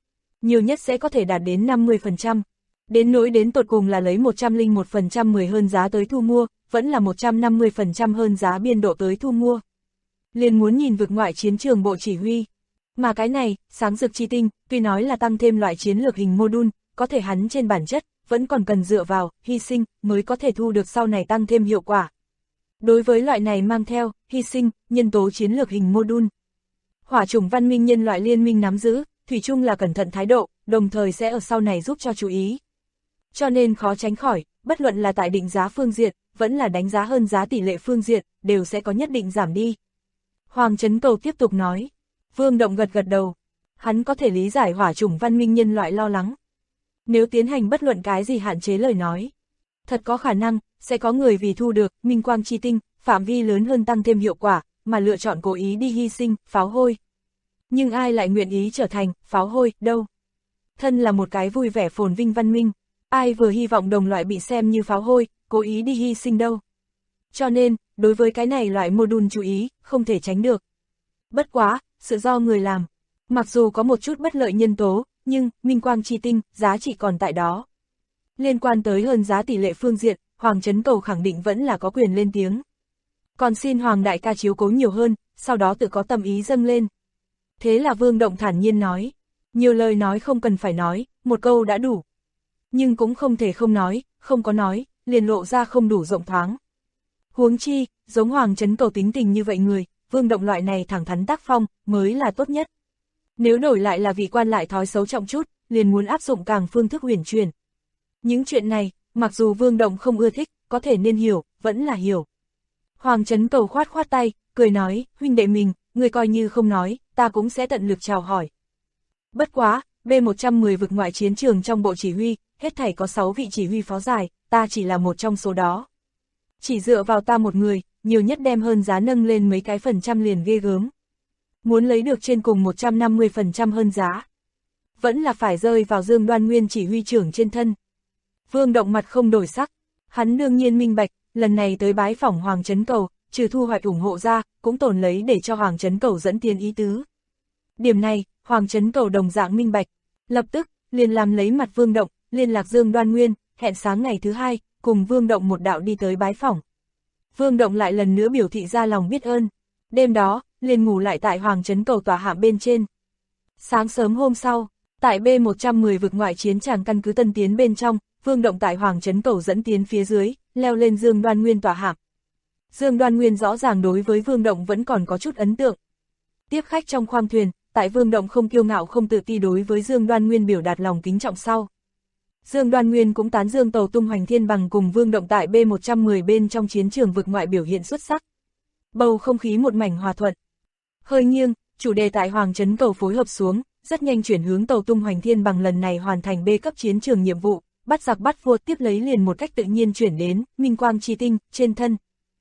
nhiều nhất sẽ có thể đạt đến 50%. Đến nỗi đến tột cùng là lấy 101% 10 hơn giá tới thu mua, vẫn là 150% hơn giá biên độ tới thu mua. Liền muốn nhìn vực ngoại chiến trường bộ chỉ huy. Mà cái này, sáng rực chi tinh, tuy nói là tăng thêm loại chiến lược hình mô-đun, có thể hắn trên bản chất, vẫn còn cần dựa vào, hy sinh, mới có thể thu được sau này tăng thêm hiệu quả. Đối với loại này mang theo, hy sinh, nhân tố chiến lược hình mô-đun. Hỏa chủng văn minh nhân loại liên minh nắm giữ, thủy chung là cẩn thận thái độ, đồng thời sẽ ở sau này giúp cho chú ý. Cho nên khó tránh khỏi, bất luận là tại định giá phương diện, vẫn là đánh giá hơn giá tỷ lệ phương diện, đều sẽ có nhất định giảm đi. Hoàng Trấn Cầu tiếp tục nói. Vương Động gật gật đầu. Hắn có thể lý giải hỏa chủng văn minh nhân loại lo lắng. Nếu tiến hành bất luận cái gì hạn chế lời nói, thật có khả năng, sẽ có người vì thu được minh quang chi tinh, phạm vi lớn hơn tăng thêm hiệu quả, mà lựa chọn cố ý đi hy sinh, pháo hôi. Nhưng ai lại nguyện ý trở thành pháo hôi, đâu? Thân là một cái vui vẻ phồn vinh văn minh, ai vừa hy vọng đồng loại bị xem như pháo hôi, cố ý đi hy sinh đâu? Cho nên, đối với cái này loại mô-đun chú ý, không thể tránh được. Bất quá, sự do người làm. Mặc dù có một chút bất lợi nhân tố, nhưng, minh quang chi tinh, giá trị còn tại đó. Liên quan tới hơn giá tỷ lệ phương diện, Hoàng Trấn Cầu khẳng định vẫn là có quyền lên tiếng. Còn xin Hoàng đại ca chiếu cố nhiều hơn, sau đó tự có tâm ý dâng lên. Thế là Vương Động thản nhiên nói. Nhiều lời nói không cần phải nói, một câu đã đủ. Nhưng cũng không thể không nói, không có nói, liền lộ ra không đủ rộng thoáng. Huống chi, giống Hoàng Trấn Cầu tính tình như vậy người, Vương Động loại này thẳng thắn tác phong, mới là tốt nhất. Nếu đổi lại là vị quan lại thói xấu trọng chút, liền muốn áp dụng càng phương thức uyển chuyển. Những chuyện này, mặc dù Vương Động không ưa thích, có thể nên hiểu, vẫn là hiểu. Hoàng Trấn Cầu khoát khoát tay, cười nói, huynh đệ mình, người coi như không nói, ta cũng sẽ tận lực chào hỏi. Bất quá, B110 vực ngoại chiến trường trong bộ chỉ huy, hết thảy có 6 vị chỉ huy phó giải, ta chỉ là một trong số đó. Chỉ dựa vào ta một người, nhiều nhất đem hơn giá nâng lên mấy cái % liền ghê gớm. Muốn lấy được trên cùng 150% hơn giá, vẫn là phải rơi vào Dương Đoan Nguyên chỉ huy trưởng trên thân. Vương Động mặt không đổi sắc, hắn đương nhiên minh bạch, lần này tới bái phỏng Hoàng Trấn Cầu, trừ thu hoạch ủng hộ ra, cũng tồn lấy để cho Hoàng Trấn Cầu dẫn tiền ý tứ. Điểm này, Hoàng Trấn Cầu đồng dạng minh bạch, lập tức, liền làm lấy mặt Vương Động, liên lạc Dương Đoan Nguyên, hẹn sáng ngày thứ 2, cùng Vương Động một đạo đi tới bái phỏng. Vương Động lại lần nữa biểu thị ra lòng biết ơn, đêm đó, liền ngủ lại tại Hoàng Trấn Cầu tòa hạm bên trên. Sáng sớm hôm sau, tại B110 vực ngoại chiến tràng căn cứ Tân Tiến bên trong, Vương Động tại Hoàng Trấn Cầu dẫn tiến phía dưới, leo lên Dương Đoan Nguyên tòa hạm. Dương Đoan Nguyên rõ ràng đối với Vương Động vẫn còn có chút ấn tượng. Tiếp khách trong khoang thuyền, tại Vương Động không kiêu ngạo không tự ti đối với Dương Đoan Nguyên biểu đạt lòng kính trọng sau. Dương Đoan Nguyên cũng tán dương tàu tung hoành thiên bằng cùng Vương Động tại B110 bên trong chiến trường vực ngoại biểu hiện xuất sắc. Bầu không khí một mảnh hòa thuận. Hơi nghiêng, chủ đề tại Hoàng Trấn Cầu phối hợp xuống, rất nhanh chuyển hướng tàu tung hoành thiên bằng lần này hoàn thành B cấp chiến trường nhiệm vụ, bắt giặc bắt vua, tiếp lấy liền một cách tự nhiên chuyển đến minh quang chi tinh trên thân.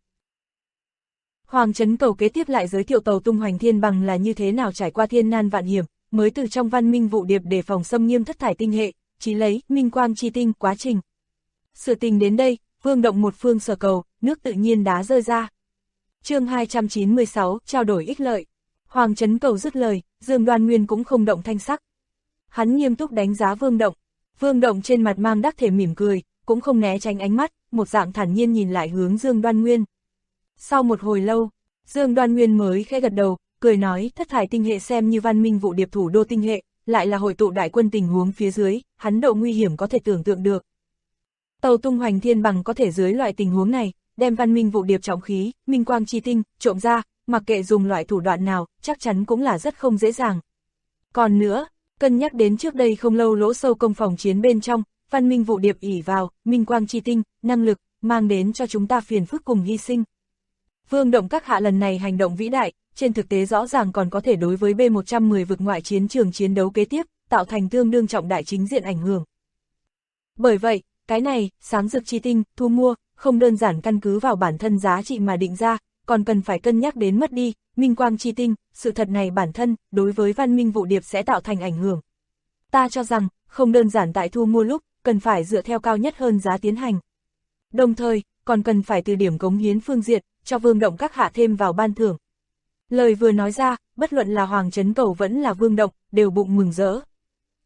Hoàng Trấn Cầu kế tiếp lại giới thiệu tàu tung hoành thiên bằng là như thế nào trải qua thiên nan vạn hiểm, mới từ trong văn minh vụ điệp để phòng xâm nghiêm thất thải tinh hệ, chí lấy minh quang chi tinh quá trình. Sự tình đến đây, Vương Động một phương sở cầu, nước tự nhiên đá rơi ra. Chương 296, trao đổi ích lợi. Hoàng Trấn Cầu dứt lời, Dương Đoan Nguyên cũng không động thanh sắc. Hắn nghiêm túc đánh giá Vương Động. Vương Động trên mặt mang đắc thể mỉm cười, cũng không né tránh ánh mắt, một dạng thản nhiên nhìn lại hướng Dương Đoan Nguyên. Sau một hồi lâu, Dương Đoan Nguyên mới khẽ gật đầu, cười nói thất thải tinh hệ xem như văn minh vụ điệp thủ đô tinh hệ, lại là hội tụ đại quân tình huống phía dưới, hắn độ nguy hiểm có thể tưởng tượng được. Tàu tung hoành thiên bằng có thể dưới loại tình huống này, đem văn minh vụ điệp trọng khí, minh quang chi tinh, trộm ra, mặc kệ dùng loại thủ đoạn nào, chắc chắn cũng là rất không dễ dàng. Còn nữa, cân nhắc đến trước đây không lâu lỗ sâu công phòng chiến bên trong, văn minh vụ điệp ỷ vào, minh quang chi tinh, năng lực, mang đến cho chúng ta phiền phức cùng hy sinh. Vương Động các hạ lần này hành động vĩ đại, trên thực tế rõ ràng còn có thể đối với B110 vực ngoại chiến trường chiến đấu kế tiếp, tạo thành tương đương trọng đại chính diện ảnh hưởng. Bởi vậy, cái này, sáng rực chi tinh, thu mua, không đơn giản căn cứ vào bản thân giá trị mà định ra, còn cần phải cân nhắc đến mất đi, minh quang chi tinh, sự thật này bản thân, đối với văn minh vụ điệp sẽ tạo thành ảnh hưởng. Ta cho rằng, không đơn giản tại thu mua lúc, cần phải dựa theo cao nhất hơn giá tiến hành. Đồng thời, còn cần phải từ điểm cống hiến phương diện, cho Vương Động các hạ thêm vào ban thưởng. Lời vừa nói ra, bất luận là Hoàng Trấn Cầu vẫn là Vương Động, đều bụng mừng rỡ.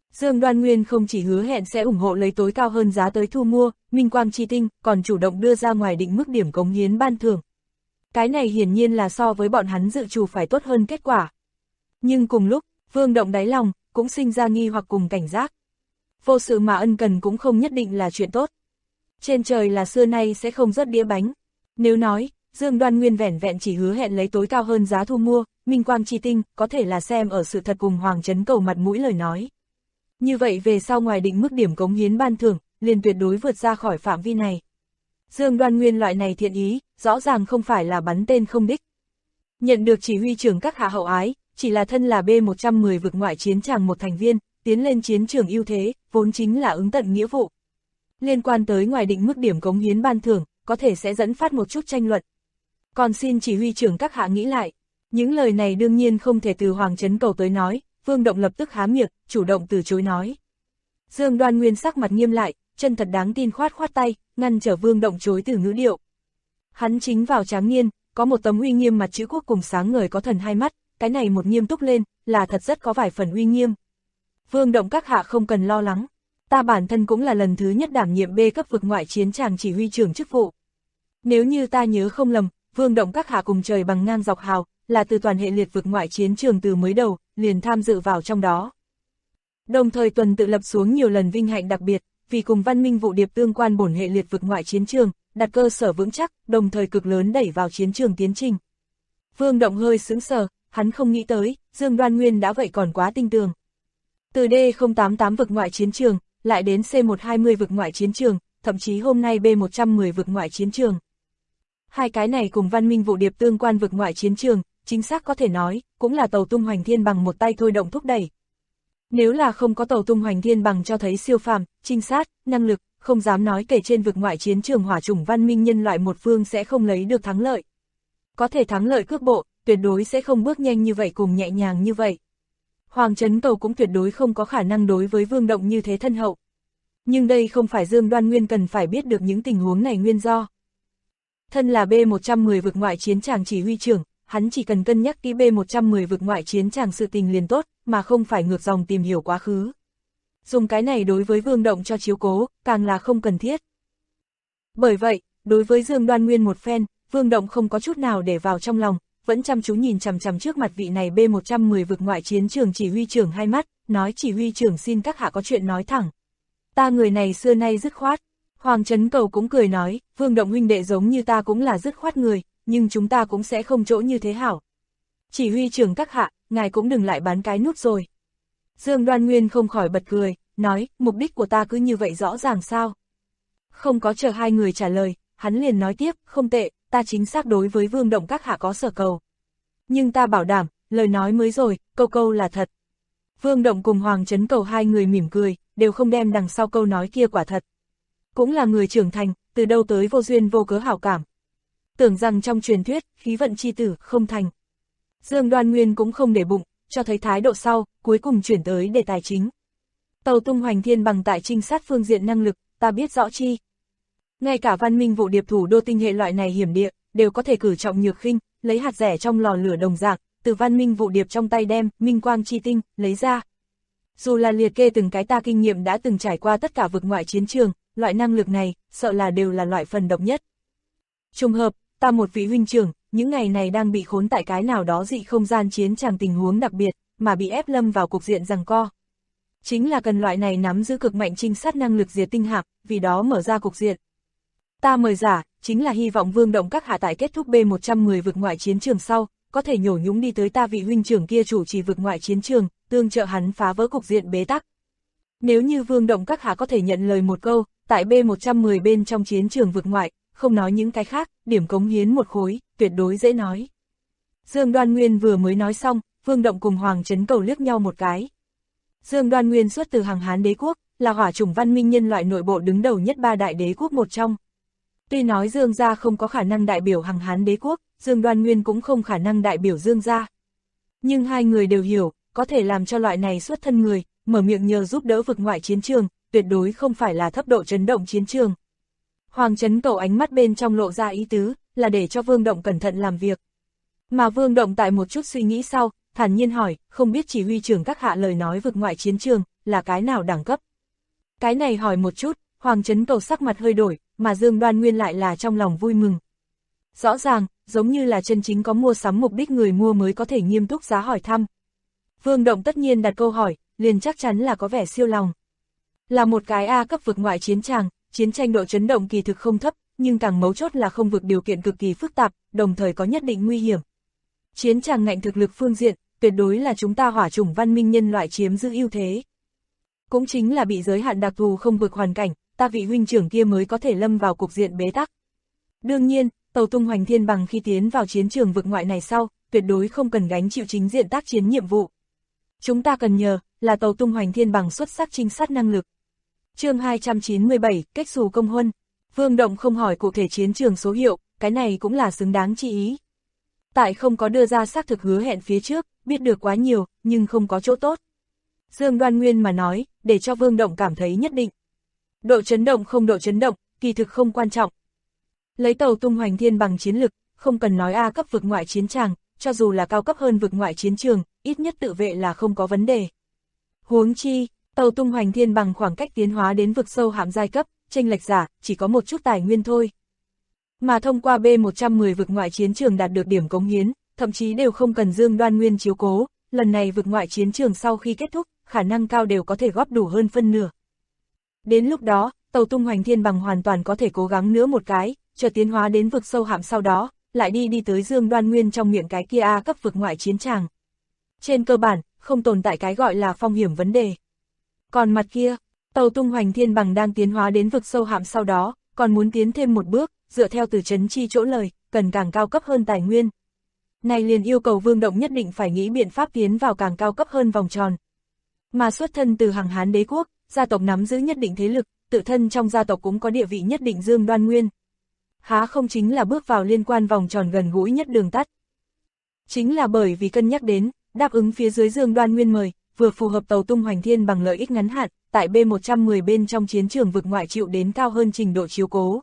Dương Đoan Nguyên không chỉ hứa hẹn sẽ ủng hộ lấy tối cao hơn giá tới thu mua, Minh Quang Chi Tinh, còn chủ động đưa ra ngoài định mức điểm cống hiến ban thưởng. Cái này hiển nhiên là so với bọn hắn dự trù phải tốt hơn kết quả. Nhưng cùng lúc, Vương Động đáy lòng, cũng sinh ra nghi hoặc cùng cảnh giác. Vô sự mà ân cần cũng không nhất định là chuyện tốt. Trên trời là xưa nay sẽ không rớt đĩa bánh. Nếu nói, Dương Đoan Nguyên vẻn vẹn chỉ hứa hẹn lấy tối cao hơn giá thu mua, Minh Quang Chi Tinh, có thể là xem ở sự thật cùng Hoàng Trấn Cầu mặt mũi lời nói. Như vậy về sau ngoài định mức điểm cống hiến ban thưởng, liền tuyệt đối vượt ra khỏi phạm vi này. Dương Đoan Nguyên loại này thiện ý, rõ ràng không phải là bắn tên không đích. Nhận được chỉ huy trưởng các hạ hậu ái, chỉ là thân là B110 vực ngoại chiến tràng một thành viên, tiến lên chiến trường ưu thế, vốn chính là ứng tận nghĩa vụ. Liên quan tới ngoài định mức điểm cống hiến ban thưởng, có thể sẽ dẫn phát một chút tranh luận. Còn xin chỉ huy trưởng các hạ nghĩ lại. Những lời này đương nhiên không thể từ Hoàng Trấn Cầu tới nói, Vương Động lập tức há miệng, chủ động từ chối nói. Dương Đoan Nguyên sắc mặt nghiêm lại, chân thật đáng tin khoát khoát tay, ngăn trở Vương Động chối từ ngữ điệu. Hắn chính vào tráng niên, có một tấm uy nghiêm mặt chữ quốc cùng sáng ngời có thần hai mắt, cái này một nghiêm túc lên, là thật rất có vài phần uy nghiêm. Vương Động các hạ không cần lo lắng, ta bản thân cũng là lần thứ nhất đảm nhiệm B cấp vực ngoại chiến tràng chỉ huy trưởng chức vụ. Nếu như ta nhớ không lầm, Vương Động các hạ cùng trời bằng ngang dọc hào, là từ toàn hệ liệt vực ngoại chiến trường từ mới đầu, liền tham dự vào trong đó. Đồng thời tuần tự lập xuống nhiều lần vinh hạnh đặc biệt, vì cùng văn minh vụ điệp tương quan bổn hệ liệt vực ngoại chiến trường, đặt cơ sở vững chắc, đồng thời cực lớn đẩy vào chiến trường tiến trình. Vương Động hơi sững sờ, hắn không nghĩ tới, Dương Đoan Nguyên đã vậy còn quá tinh tường. Từ D088 vực ngoại chiến trường, lại đến C120 vực ngoại chiến trường, thậm chí hôm nay B110 vực ngoại chiến trường. Hai cái này cùng văn minh vụ điệp tương quan vực ngoại chiến trường, chính xác có thể nói, cũng là tàu tung hoành thiên bằng một tay thôi động thúc đẩy. Nếu là không có tàu tung hoành thiên bằng cho thấy siêu phàm, trinh sát, năng lực, không dám nói kể trên vực ngoại chiến trường hỏa chủng văn minh nhân loại một phương sẽ không lấy được thắng lợi. Có thể thắng lợi cước bộ, tuyệt đối sẽ không bước nhanh như vậy cùng nhẹ nhàng như vậy. Hoàng Trấn Cầu cũng tuyệt đối không có khả năng đối với Vương Động như thế thân hậu. Nhưng đây không phải Dương Đoan Nguyên cần phải biết được những tình huống này nguyên do. Thân là B110 vực ngoại chiến tràng chỉ huy trưởng, hắn chỉ cần cân nhắc kỹ B110 vực ngoại chiến tràng sự tình liền tốt, mà không phải ngược dòng tìm hiểu quá khứ. Dùng cái này đối với Vương Động cho chiếu cố, càng là không cần thiết. Bởi vậy, đối với Dương Đoan Nguyên một phen, Vương Động không có chút nào để vào trong lòng, vẫn chăm chú nhìn chằm chằm trước mặt vị này B110 vực ngoại chiến trường chỉ huy trưởng hai mắt, nói chỉ huy trưởng xin các hạ có chuyện nói thẳng. Ta người này xưa nay dứt khoát. Hoàng Trấn Cầu cũng cười nói, Vương Động huynh đệ giống như ta cũng là dứt khoát người, nhưng chúng ta cũng sẽ không chỗ như thế hảo. Chỉ huy trưởng các hạ, ngài cũng đừng lại bán cái nút rồi. Dương Đoan Nguyên không khỏi bật cười, nói, mục đích của ta cứ như vậy rõ ràng sao? Không có chờ hai người trả lời, hắn liền nói tiếp, không tệ, ta chính xác đối với Vương Động các hạ có sở cầu. Nhưng ta bảo đảm, lời nói mới rồi, câu câu là thật. Vương Động cùng Hoàng Trấn Cầu hai người mỉm cười, đều không đem đằng sau câu nói kia quả thật. Cũng là người trưởng thành, từ đâu tới vô duyên vô cớ hảo cảm. Tưởng rằng trong truyền thuyết, khí vận chi tử, không thành. Dương Đoan Nguyên cũng không để bụng, cho thấy thái độ sau, cuối cùng chuyển tới đề tài chính. Tàu tung hoành thiên bằng tại trinh sát phương diện năng lực, ta biết rõ chi. Ngay cả văn minh vụ điệp thủ đô tinh hệ loại này hiểm địa, đều có thể cử trọng nhược khinh, lấy hạt rẻ trong lò lửa đồng dạng, từ văn minh vụ điệp trong tay đem, Minh Quang Chi Tinh, lấy ra. Dù là liệt kê từng cái ta kinh nghiệm đã từng trải qua tất cả vực ngoại chiến trường, loại năng lực này, sợ là đều là loại phần độc nhất. Trùng hợp, ta một vị huynh trưởng, những ngày này đang bị khốn tại cái nào đó dị không gian chiến tràng tình huống đặc biệt, mà bị ép lâm vào cục diện giằng co. Chính là cần loại này nắm giữ cực mạnh trinh sát năng lực diệt tinh hạp, vì đó mở ra cục diện. Ta mời giả, chính là hy vọng Vương Động các hạ tại kết thúc B110 vực ngoại chiến trường sau, có thể nhổ nhúng đi tới ta vị huynh trưởng kia chủ trì vực ngoại chiến trường, tương trợ hắn phá vỡ cục diện bế tắc. Nếu như Vương Động các hạ có thể nhận lời một câu, tại B110 bên trong chiến trường vực ngoại, không nói những cái khác, điểm cống hiến một khối, tuyệt đối dễ nói. Dương Đoan Nguyên vừa mới nói xong, Vương Động cùng Hoàng Trấn Cầu liếc nhau một cái. Dương Đoan Nguyên xuất từ Hằng Hán đế quốc, là hỏa chủng văn minh nhân loại nội bộ đứng đầu nhất ba đại đế quốc một trong. Tuy nói Dương gia không có khả năng đại biểu Hằng Hán đế quốc, Dương Đoan Nguyên cũng không khả năng đại biểu Dương gia. Nhưng hai người đều hiểu, có thể làm cho loại này xuất thân người, mở miệng nhờ giúp đỡ vực ngoại chiến trường, tuyệt đối không phải là thấp độ chấn động chiến trường. Hoàng Trấn Cầu ánh mắt bên trong lộ ra ý tứ, là để cho Vương Động cẩn thận làm việc. Mà Vương Động tại một chút suy nghĩ sau, thản nhiên hỏi, không biết chỉ huy trưởng các hạ lời nói vực ngoại chiến trường, là cái nào đẳng cấp? Cái này hỏi một chút, Hoàng Trấn Cầu sắc mặt hơi đổi, mà Dương Đoan Nguyên lại là trong lòng vui mừng. Rõ ràng, giống như là chân chính có mua sắm mục đích người mua mới có thể nghiêm túc giá hỏi thăm. Vương Động tất nhiên đặt câu hỏi, liền chắc chắn là có vẻ siêu lòng. Là một cái A cấp vực ngoại chiến tràng, chiến tranh độ chấn động kỳ thực không thấp, nhưng càng mấu chốt là không vực điều kiện cực kỳ phức tạp, đồng thời có nhất định nguy hiểm. Chiến tràng ngạnh thực lực phương diện, tuyệt đối là chúng ta hỏa chủng văn minh nhân loại chiếm giữ ưu thế. Cũng chính là bị giới hạn đặc thù không vực hoàn cảnh, ta vị huynh trưởng kia mới có thể lâm vào cục diện bế tắc. Đương nhiên, tàu tung hoành thiên bằng khi tiến vào chiến trường vực ngoại này sau, tuyệt đối không cần gánh chịu chính diện tác chiến nhiệm vụ. Chúng ta cần nhờ, là tàu tung hoành thiên bằng xuất sắc trinh sát năng lực. Chương 297, kết xù công huân. Vương Động không hỏi cụ thể chiến trường số hiệu, cái này cũng là xứng đáng chi ý. Tại không có đưa ra xác thực hứa hẹn phía trước, biết được quá nhiều, nhưng không có chỗ tốt. Dương Đoan Nguyên mà nói, để cho Vương Động cảm thấy nhất định. Độ chấn động không độ chấn động, kỳ thực không quan trọng. Lấy tàu tung hoành thiên bằng chiến lực, không cần nói A cấp vực ngoại chiến tràng, cho dù là cao cấp hơn vực ngoại chiến trường, ít nhất tự vệ là không có vấn đề. Huống chi, tàu tung hoành thiên bằng khoảng cách tiến hóa đến vực sâu hạm giai cấp, chênh lệch giả, chỉ có một chút tài nguyên thôi. Mà thông qua B110 vực ngoại chiến trường đạt được điểm cống hiến, thậm chí đều không cần Dương Đoan Nguyên chiếu cố, lần này vực ngoại chiến trường sau khi kết thúc, khả năng cao đều có thể góp đủ hơn phân nửa. Đến lúc đó, tàu tung hoành thiên bằng hoàn toàn có thể cố gắng nữa một cái, chờ tiến hóa đến vực sâu hạm sau đó, lại đi tới Dương Đoan Nguyên trong miệng cái kia A cấp vực ngoại chiến tràng. Trên cơ bản, không tồn tại cái gọi là phong hiểm vấn đề. Còn mặt kia, tàu tung hoành thiên bằng đang tiến hóa đến vực sâu hạm sau đó, còn muốn tiến thêm một bước, dựa theo từ Trấn Chi chỗ lời, cần càng cao cấp hơn tài nguyên. Này liền yêu cầu Vương Động nhất định phải nghĩ biện pháp tiến vào càng cao cấp hơn vòng tròn. Mà xuất thân từ Hằng Hán đế quốc, gia tộc nắm giữ nhất định thế lực, tự thân trong gia tộc cũng có địa vị nhất định Dương Đoan Nguyên. Há không chính là bước vào liên quan vòng tròn gần gũi nhất đường tắt. Chính là bởi vì cân nhắc đến, đáp ứng phía dưới Dương Đoan Nguyên mời, vừa phù hợp tàu tung hoành thiên bằng lợi ích ngắn hạn, tại B110 bên trong chiến trường vực ngoại chịu đến cao hơn trình độ chiếu cố.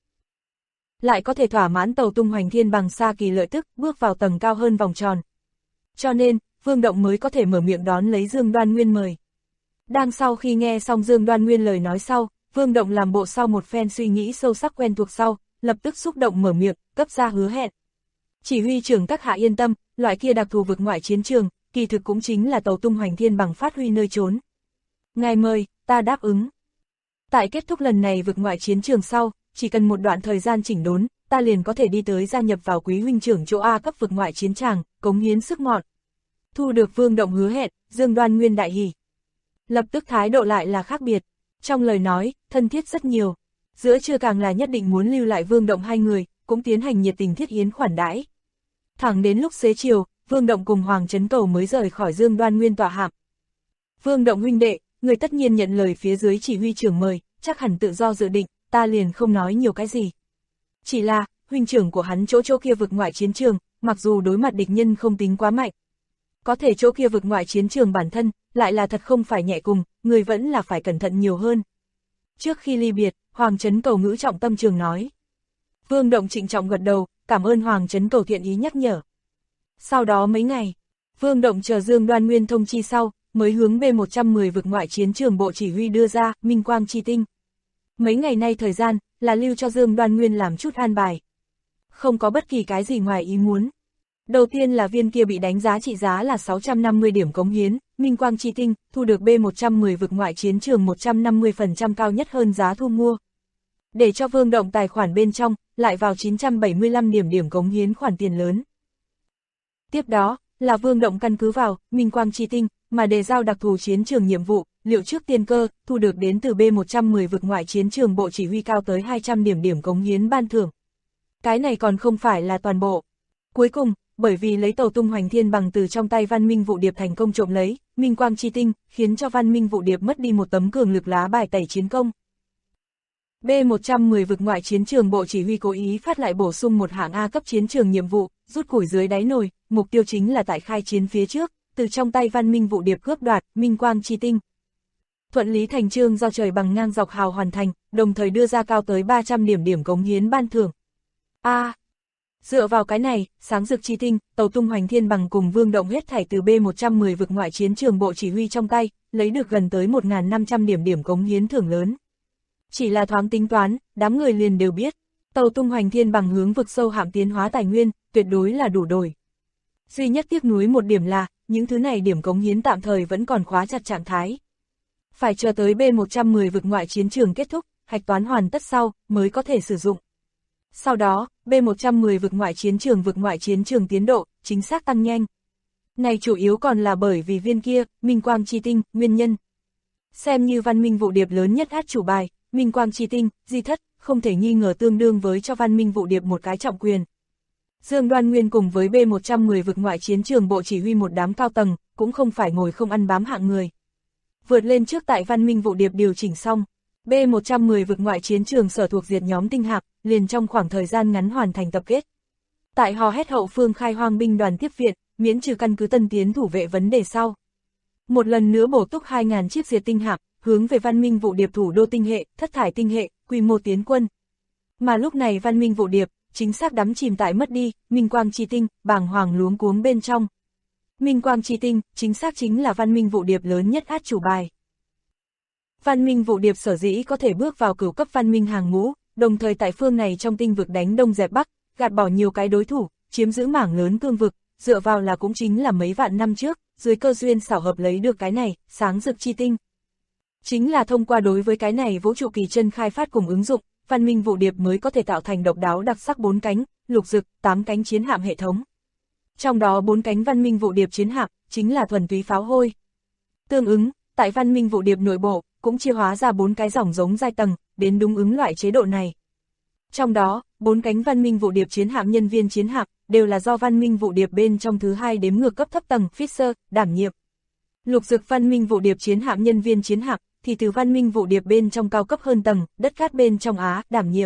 Lại có thể thỏa mãn tàu tung hoành thiên bằng xa kỳ lợi tức, bước vào tầng cao hơn vòng tròn. Cho nên, Vương Động mới có thể mở miệng đón lấy Dương Đoan Nguyên mời. Đang sau khi nghe xong Dương Đoan Nguyên lời nói sau, Vương Động làm bộ sau một phen suy nghĩ sâu sắc quen thuộc sau, lập tức xúc động mở miệng, cấp ra hứa hẹn. Chỉ huy trưởng các hạ yên tâm, loại kia đặc thù vực ngoại chiến trường, kỳ thực cũng chính là tàu tung hoành thiên bằng phát huy nơi trốn. Ngài mời, ta đáp ứng. Tại kết thúc lần này vực ngoại chiến trường sau, chỉ cần một đoạn thời gian chỉnh đốn, ta liền có thể đi tới gia nhập vào quý huynh trưởng chỗ A cấp vực ngoại chiến tràng, cống hiến sức mọn. Thu được Vương Động hứa hẹn, Dương Đoan Nguyên đại hỉ. Lập tức thái độ lại là khác biệt, trong lời nói, thân thiết rất nhiều. Giữa trưa càng là nhất định muốn lưu lại Vương Động hai người, cũng tiến hành nhiệt tình thiết yến khoản đãi. Thẳng đến lúc xế chiều, Vương Động cùng Hoàng Trấn Cầu mới rời khỏi Dương Đoan Nguyên tọa hạm. Vương Động huynh đệ, người tất nhiên nhận lời phía dưới chỉ huy trưởng mời, chắc hẳn tự do dự định, ta liền không nói nhiều cái gì. Chỉ là, huynh trưởng của hắn chỗ kia vực ngoại chiến trường, mặc dù đối mặt địch nhân không tính quá mạnh. Có thể chỗ kia vực ngoại chiến trường bản thân, lại là thật không phải nhẹ cùng, người vẫn là phải cẩn thận nhiều hơn. Trước khi ly biệt, Hoàng Trấn Cầu ngữ trọng tâm trường nói. Vương Động trịnh trọng gật đầu, cảm ơn Hoàng Trấn Cầu thiện ý nhắc nhở. Sau đó mấy ngày, Vương Động chờ Dương Đoan Nguyên thông chi sau, mới hướng B110 vực ngoại chiến trường bộ chỉ huy đưa ra, Minh Quang Chi Tinh. Mấy ngày nay thời gian, là lưu cho Dương Đoan Nguyên làm chút an bài. Không có bất kỳ cái gì ngoài ý muốn. Đầu tiên là viên kia bị đánh giá trị giá là 650 điểm cống hiến, Minh Quang Chi Tinh, thu được B110 vực ngoại chiến trường 150% cao nhất hơn giá thu mua. Để cho Vương Động tài khoản bên trong, lại vào 975 điểm cống hiến khoản tiền lớn. Tiếp đó, là Vương Động căn cứ vào Minh Quang Chi Tinh, mà đề giao đặc thù chiến trường nhiệm vụ, liệu trước tiên cơ, thu được đến từ B110 vực ngoại chiến trường bộ chỉ huy cao tới 200 điểm cống hiến ban thưởng. Cái này còn không phải là toàn bộ. Cuối cùng, bởi vì lấy tàu tung hoành thiên bằng từ trong tay Văn Minh Vụ Điệp thành công trộm lấy, Minh Quang Chi Tinh, khiến cho Văn Minh Vụ Điệp mất đi một tấm cường lực lá bài tẩy chiến công. B110 vực ngoại chiến trường bộ chỉ huy cố ý phát lại bổ sung một hạng A cấp chiến trường nhiệm vụ, rút củi dưới đáy nồi, mục tiêu chính là tại khai chiến phía trước, từ trong tay Văn Minh Vụ Điệp cướp đoạt Minh Quang Chi Tinh. Thuận lý thành chương do trời bằng ngang dọc hào hoàn thành, đồng thời đưa ra cao tới 300 điểm cống hiến ban thưởng. Dựa vào cái này, sáng rực chi tinh, tàu tung hoành thiên bằng cùng Vương Động hết thảy từ B110 vực ngoại chiến trường bộ chỉ huy trong tay, lấy được gần tới 1.500 điểm cống hiến thưởng lớn. Chỉ là thoáng tính toán, đám người liền đều biết, tàu tung hoành thiên bằng hướng vực sâu hạm tiến hóa tài nguyên, tuyệt đối là đủ đổi. Duy nhất tiếc nuối một điểm là, những thứ này điểm cống hiến tạm thời vẫn còn khóa chặt trạng thái. Phải chờ tới B110 vực ngoại chiến trường kết thúc, hạch toán hoàn tất sau, mới có thể sử dụng. Sau đó, B110 vực ngoại chiến trường tiến độ, chính xác tăng nhanh. Này chủ yếu còn là bởi vì viên kia, Minh Quang Chi Tinh, nguyên nhân. Xem như văn minh vụ điệp lớn nhất át chủ bài, Minh Quang Chi Tinh, di thất, không thể nghi ngờ tương đương với cho văn minh vụ điệp một cái trọng quyền. Dương Đoan Nguyên cùng với B110 vực ngoại chiến trường bộ chỉ huy một đám cao tầng, cũng không phải ngồi không ăn bám hạng người. Vượt lên trước tại văn minh vụ điệp điều chỉnh xong, B110 vực ngoại chiến trường sở thuộc diệt nhóm tinh hạp, liền trong khoảng thời gian ngắn hoàn thành tập kết. Tại hò hét hậu phương khai hoang binh đoàn tiếp viện, miễn trừ căn cứ tân tiến thủ vệ vấn đề sau. Một lần nữa bổ túc 2.000 chiếc diệt tinh hạp, hướng về văn minh vụ điệp thủ đô tinh hệ, thất thải tinh hệ, quy mô tiến quân. Mà lúc này văn minh vụ điệp, chính xác đắm chìm tại mất đi, Minh Quang Chi Tinh, bàng hoàng luống cuống bên trong. Minh Quang Chi Tinh, chính xác chính là văn minh vụ điệp lớn nhất át chủ bài. Văn minh vụ điệp sở dĩ có thể bước vào cửu cấp văn minh hàng ngũ, đồng thời tại phương này trong tinh vực đánh đông dẹp bắc, gạt bỏ nhiều cái đối thủ, chiếm giữ mảng lớn cương vực, dựa vào là cũng chính là mấy vạn năm trước, dưới cơ duyên xảo hợp lấy được cái này, sáng rực chi tinh. Chính là thông qua đối với cái này vũ trụ kỳ chân khai phát cùng ứng dụng, văn minh vụ điệp mới có thể tạo thành độc đáo đặc sắc 4 cánh, lục dực, 8 cánh chiến hạm hệ thống. Trong đó 4 cánh văn minh vụ điệp chiến hạm, chính là thuần túy pháo hôi. Tương ứng, tại văn minh vụ điệp nội bộ, cũng chia hóa ra 4 cái dòng giống giai tầng, đến đúng ứng loại chế độ này. Trong đó, 4 cánh văn minh vụ điệp chiến hạm nhân viên chiến hạm, đều là do văn minh vụ điệp bên trong thứ 2 đếm ngược cấp thấp tầng, Fisher, đảm nhiệm. Lục dực văn minh vụ điệp chiến hạm nhân viên chiến hạm, thì từ văn minh vụ điệp bên trong cao cấp hơn tầng, đất cát bên trong Á, đảm nhiệm.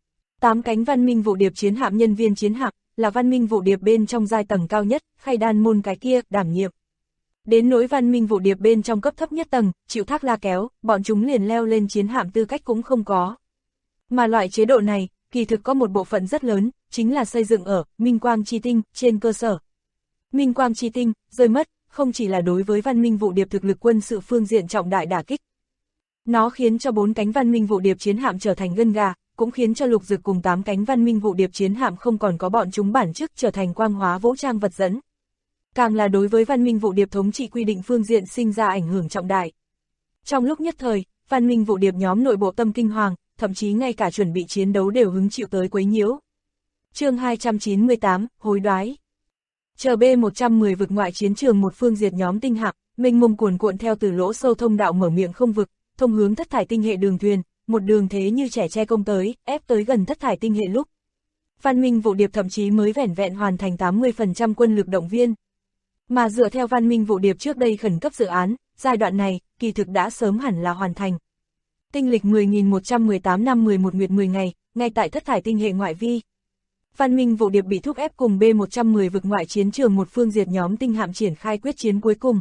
8 cánh văn minh vụ điệp chiến hạm nhân viên chiến hạm, là văn minh vụ điệp bên trong giai tầng cao nhất, Khay Đan môn cái kia, đảm nhiệm. Đến nỗi văn minh vụ điệp bên trong cấp thấp nhất tầng, chịu thác la kéo, bọn chúng liền leo lên chiến hạm tư cách cũng không có. Mà loại chế độ này, kỳ thực có một bộ phận rất lớn, chính là xây dựng ở Minh Quang Chi Tinh trên cơ sở. Minh Quang Chi Tinh, rơi mất, không chỉ là đối với văn minh vụ điệp thực lực quân sự phương diện trọng đại đả kích. Nó khiến cho 4 cánh văn minh vụ điệp chiến hạm trở thành gân gà, cũng khiến cho lục dực cùng 8 cánh văn minh vụ điệp chiến hạm không còn có bọn chúng bản chức trở thành quang hóa vũ trang vật dẫn. Càng là đối với văn minh vụ điệp thống trị quy định phương diện sinh ra ảnh hưởng trọng đại. Trong lúc nhất thời, văn minh vụ điệp nhóm nội bộ tâm kinh hoàng, thậm chí ngay cả chuẩn bị chiến đấu đều hứng chịu tới quấy nhiễu. Chương 298, hối đoái. Chờ B110 vực ngoại chiến trường một phương diệt nhóm tinh hạm, mênh mông cuồn cuộn theo từ lỗ sâu thông đạo mở miệng không vực, thông hướng thất thải tinh hệ đường thuyền, một đường thế như trẻ tre công tới, ép tới gần thất thải tinh hệ lúc. Văn minh vụ điệp thậm chí mới vẻn vẹn hoàn thành 80% quân lực động viên. Mà dựa theo văn minh vụ điệp trước đây khẩn cấp dự án, giai đoạn này, kỳ thực đã sớm hẳn là hoàn thành. Tinh lịch 10.118 năm 11 nguyệt 10 ngày, ngay tại thất thải tinh hệ ngoại vi. Văn minh vụ điệp bị thúc ép cùng B110 vực ngoại chiến trường một phương diệt nhóm tinh hạm triển khai quyết chiến cuối cùng.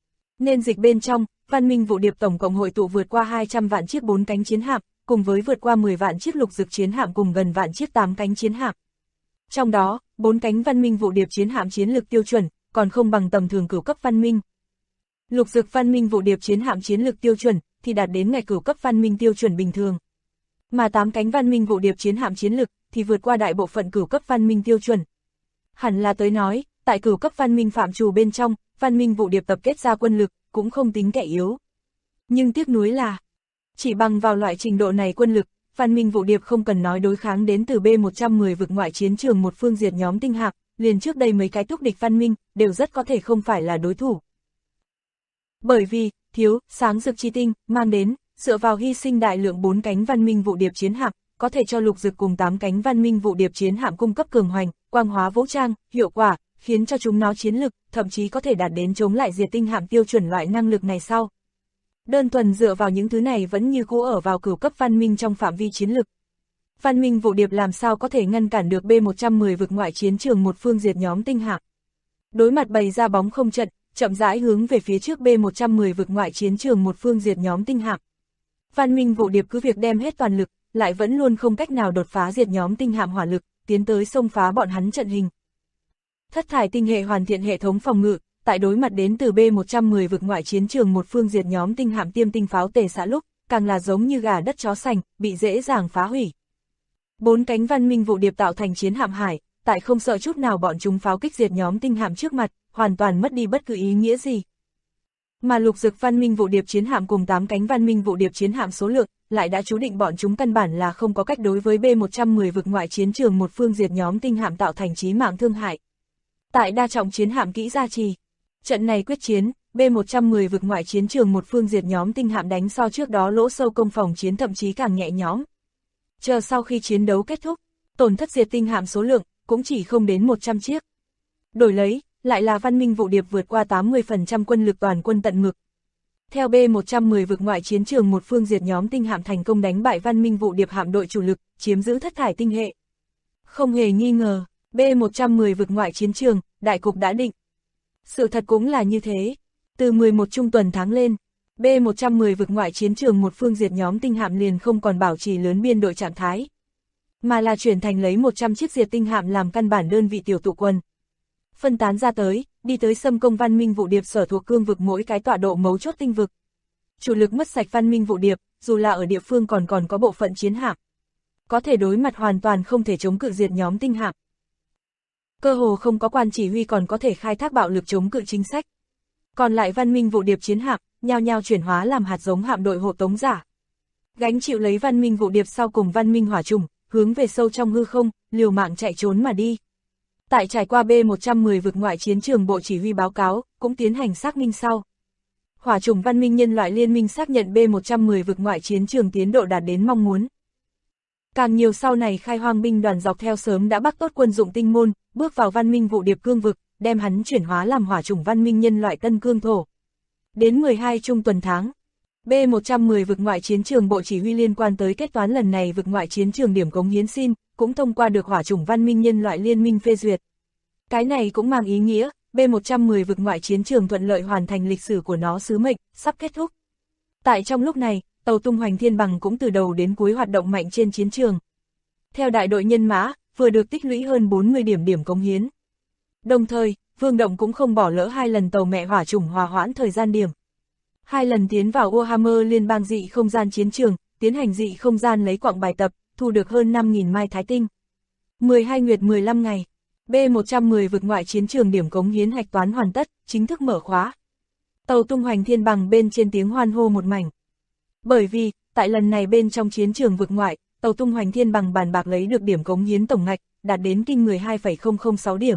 Nên dịch bên trong, văn minh vụ điệp tổng cộng hội tụ vượt qua 200 vạn chiếc 4 cánh chiến hạm, cùng với vượt qua 10 vạn chiếc lục dực chiến hạm cùng gần vạn chiếc 8 cánh chiến hạm. Trong đó, 4 cánh văn minh vụ điệp chiến hạm chiến lược tiêu chuẩn, còn không bằng tầm thường cửu cấp văn minh. Lục dực văn minh vụ điệp chiến hạm chiến lược tiêu chuẩn, thì đạt đến ngày cửu cấp văn minh tiêu chuẩn bình thường. Mà 8 cánh văn minh vụ điệp chiến hạm chiến lược, thì vượt qua đại bộ phận cửu cấp văn minh tiêu chuẩn. Hẳn là tới nói, tại cửu cấp văn minh phạm trù bên trong, văn minh vụ điệp tập kết ra quân lực, cũng không tính kẻ yếu. Nhưng tiếc nuối là, chỉ bằng vào loại trình độ này quân lực, văn minh vụ điệp không cần nói đối kháng đến từ B110 vực ngoại chiến trường một phương diệt nhóm tinh hạm, liền trước đây mấy cái thúc địch văn minh, đều rất có thể không phải là đối thủ. Bởi vì, thiếu, sáng rực chi tinh, mang đến, dựa vào hy sinh đại lượng 4 cánh văn minh vụ điệp chiến hạm, có thể cho lục dực cùng 8 cánh văn minh vụ điệp chiến hạm cung cấp cường hoành, quang hóa vũ trang, hiệu quả, khiến cho chúng nó chiến lực, thậm chí có thể đạt đến chống lại diệt tinh hạm tiêu chuẩn loại năng lực này sau. Đơn thuần dựa vào những thứ này vẫn như cũ ở vào cửu cấp văn minh trong phạm vi chiến lực. Văn minh vụ điệp làm sao có thể ngăn cản được B110 vực ngoại chiến trường một phương diệt nhóm tinh hạm. Đối mặt bày ra bóng không trận, chậm rãi hướng về phía trước B110 vực ngoại chiến trường một phương diệt nhóm tinh hạm. Văn minh vụ điệp cứ việc đem hết toàn lực, lại vẫn luôn không cách nào đột phá diệt nhóm tinh hạm hỏa lực, tiến tới xông phá bọn hắn trận hình. Thất thải tinh hệ hoàn thiện hệ thống phòng ngự, tại đối mặt đến từ B-110 vực ngoại chiến trường một phương diệt nhóm tinh hạm tiêm tinh pháo tề xã lúc, càng là giống như gà đất chó sành, bị dễ dàng phá hủy. 4 cánh văn minh vụ điệp tạo thành chiến hạm hải, tại không sợ chút nào bọn chúng pháo kích diệt nhóm tinh hạm trước mặt, hoàn toàn mất đi bất cứ ý nghĩa gì. Mà lục dực văn minh vụ điệp chiến hạm cùng 8 cánh văn minh vụ điệp chiến hạm số lượng, lại đã chú định bọn chúng căn bản là không có cách đối với B-110 vực ngoại chiến trường một phương diệt nhóm tinh hạm tạo thành chí mạng thương hại. Tại đa trọng chiến hạm kỹ gia trì, trận này quyết chiến, B-110 vực ngoại chiến trường một phương diệt nhóm tinh hạm đánh so trước đó lỗ sâu công phòng chiến thậm chí càng nhẹ nhõm. Chờ sau khi chiến đấu kết thúc, tổn thất diệt tinh hạm số lượng cũng chỉ không đến 100 chiếc. Đổi lấy, lại là văn minh vụ điệp vượt qua 80% quân lực toàn quân tận ngực. Theo B-110 vực ngoại chiến trường một phương diệt nhóm tinh hạm thành công đánh bại văn minh vụ điệp hạm đội chủ lực, chiếm giữ thất thải tinh hệ. Không hề nghi ngờ, B-110 vực ngoại chiến trường, đại cục đã định. Sự thật cũng là như thế. Từ 11 trung tuần tháng lên, B-110 vực ngoại chiến trường một phương diệt nhóm tinh hạm liền không còn bảo trì lớn biên đội trạng thái, mà là chuyển thành lấy 100 chiếc diệt tinh hạm làm căn bản đơn vị tiểu tụ quân. Phân tán ra tới, đi tới xâm công văn minh vụ điệp sở thuộc cương vực mỗi cái tọa độ mấu chốt tinh vực. Chủ lực mất sạch văn minh vụ điệp, dù là ở địa phương còn có bộ phận chiến hạm, có thể đối mặt hoàn toàn không thể chống cự diệt nhóm tinh hạm. Cơ hồ không có quan chỉ huy còn có thể khai thác bạo lực chống cự chính sách. Còn lại văn minh vụ điệp chiến hạm, nhao nhao chuyển hóa làm hạt giống hạm đội hộ tống giả. Gánh chịu lấy văn minh vụ điệp sau cùng văn minh hỏa trùng, hướng về sâu trong hư không, liều mạng chạy trốn mà đi. Tại trải qua B-110 vực ngoại chiến trường bộ chỉ huy báo cáo, cũng tiến hành xác minh sau. Hỏa trùng văn minh nhân loại liên minh xác nhận B-110 vực ngoại chiến trường tiến độ đạt đến mong muốn. Càng nhiều sau này khai hoang binh đoàn dọc theo sớm đã bắt tốt quân dụng tinh môn, bước vào văn minh vụ điệp cương vực, đem hắn chuyển hóa làm hỏa trùng văn minh nhân loại tân cương thổ. Đến 12 trung tuần tháng, B-110 vực ngoại chiến trường bộ chỉ huy liên quan tới kết toán lần này vực ngoại chiến trường điểm cống hiến xin, cũng thông qua được hỏa chủng văn minh nhân loại liên minh phê duyệt. Cái này cũng mang ý nghĩa, B-110 vực ngoại chiến trường thuận lợi hoàn thành lịch sử của nó sứ mệnh, sắp kết thúc. Tại trong lúc này, tàu tung hoành thiên bằng cũng từ đầu đến cuối hoạt động mạnh trên chiến trường. Theo đại đội nhân mã, vừa được tích lũy hơn 40 điểm cống hiến. Đồng thời, Vương Động cũng không bỏ lỡ 2 lần tàu mẹ hỏa chủng hòa hoãn thời gian điểm. 2 lần tiến vào Warhammer liên bang dị không gian chiến trường, tiến hành dị không gian lấy quặng bài tập, thu được hơn 5.000 mai thái tinh. 12 nguyệt 15 ngày, B-110 vực ngoại chiến trường điểm cống hiến hạch toán hoàn tất, chính thức mở khóa. Tàu tung hoành thiên bằng bên trên tiếng hoan hô một mảnh. Bởi vì, tại lần này bên trong chiến trường vực ngoại, tàu tung hoành thiên bằng bàn bạc lấy được điểm cống hiến tổng ngạch, đạt đến kinh người 2,006 điểm.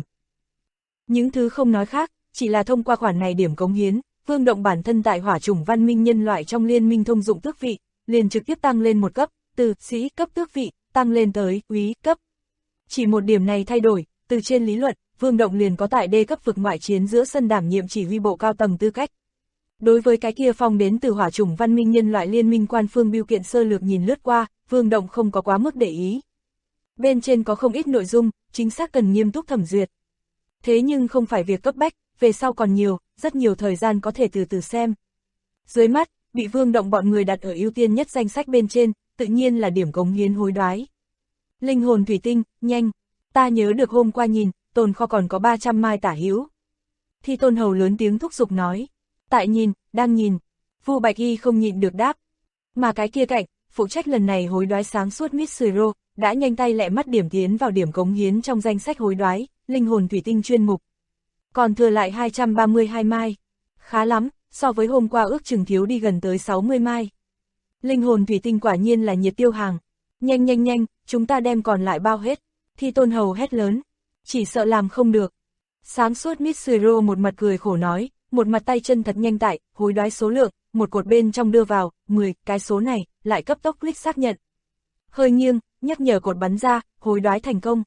Những thứ không nói khác, chỉ là thông qua khoản này điểm cống hiến, Vương Động bản thân tại hỏa chủng văn minh nhân loại trong liên minh thông dụng tước vị, liền trực tiếp tăng lên một cấp, từ sĩ cấp tước vị, tăng lên tới úy cấp. Chỉ một điểm này thay đổi, từ trên lý luận, Vương Động liền có tại D cấp vực ngoại chiến giữa sân đảm nhiệm chỉ huy bộ cao tầng tư cách. Đối với cái kia phong đến từ hỏa chủng văn minh nhân loại liên minh quan phương bưu kiện sơ lược nhìn lướt qua, Vương Động không có quá mức để ý. Bên trên có không ít nội dung, chính xác cần nghiêm túc thẩm duyệt. Thế nhưng không phải việc cấp bách, về sau còn nhiều, rất nhiều thời gian có thể từ từ xem. Dưới mắt, bị Vương Động bọn người đặt ở ưu tiên nhất danh sách bên trên, tự nhiên là điểm cống hiến hối đoái. Linh hồn thủy tinh, nhanh, ta nhớ được hôm qua nhìn, tồn kho còn có 300 mai tả hữu. Thi Tôn Hầu lớn tiếng thúc giục nói. Tại nhìn, đang nhìn. Vu Bạch Y không nhịn được đáp. Mà cái kia cạnh, phụ trách lần này hối đoái sáng suốt Miss Siro, đã nhanh tay lẹ mắt điểm tiến vào điểm cống hiến trong danh sách hối đoái, linh hồn thủy tinh chuyên mục. Còn thừa lại 232 mai. Khá lắm, so với hôm qua ước chừng thiếu đi gần tới 60 mai. Linh hồn thủy tinh quả nhiên là nhiệt tiêu hàng. Nhanh nhanh nhanh, chúng ta đem còn lại bao hết. Thi Tôn Hầu hét lớn. Chỉ sợ làm không được. Sáng suốt Miss Siro một mặt cười khổ nói, một mặt tay chân thật nhanh tại, hối đoái số lượng, một cột bên trong đưa vào, 10, cái số này, lại cấp tốc click xác nhận. Hơi nghiêng, nhắc nhở cột bắn ra, hối đoái thành công.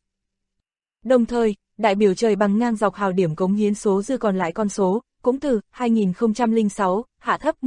Đồng thời, đại biểu trời bằng ngang dọc hào điểm cống hiến số dư còn lại con số, cũng từ 2006, hạ thấp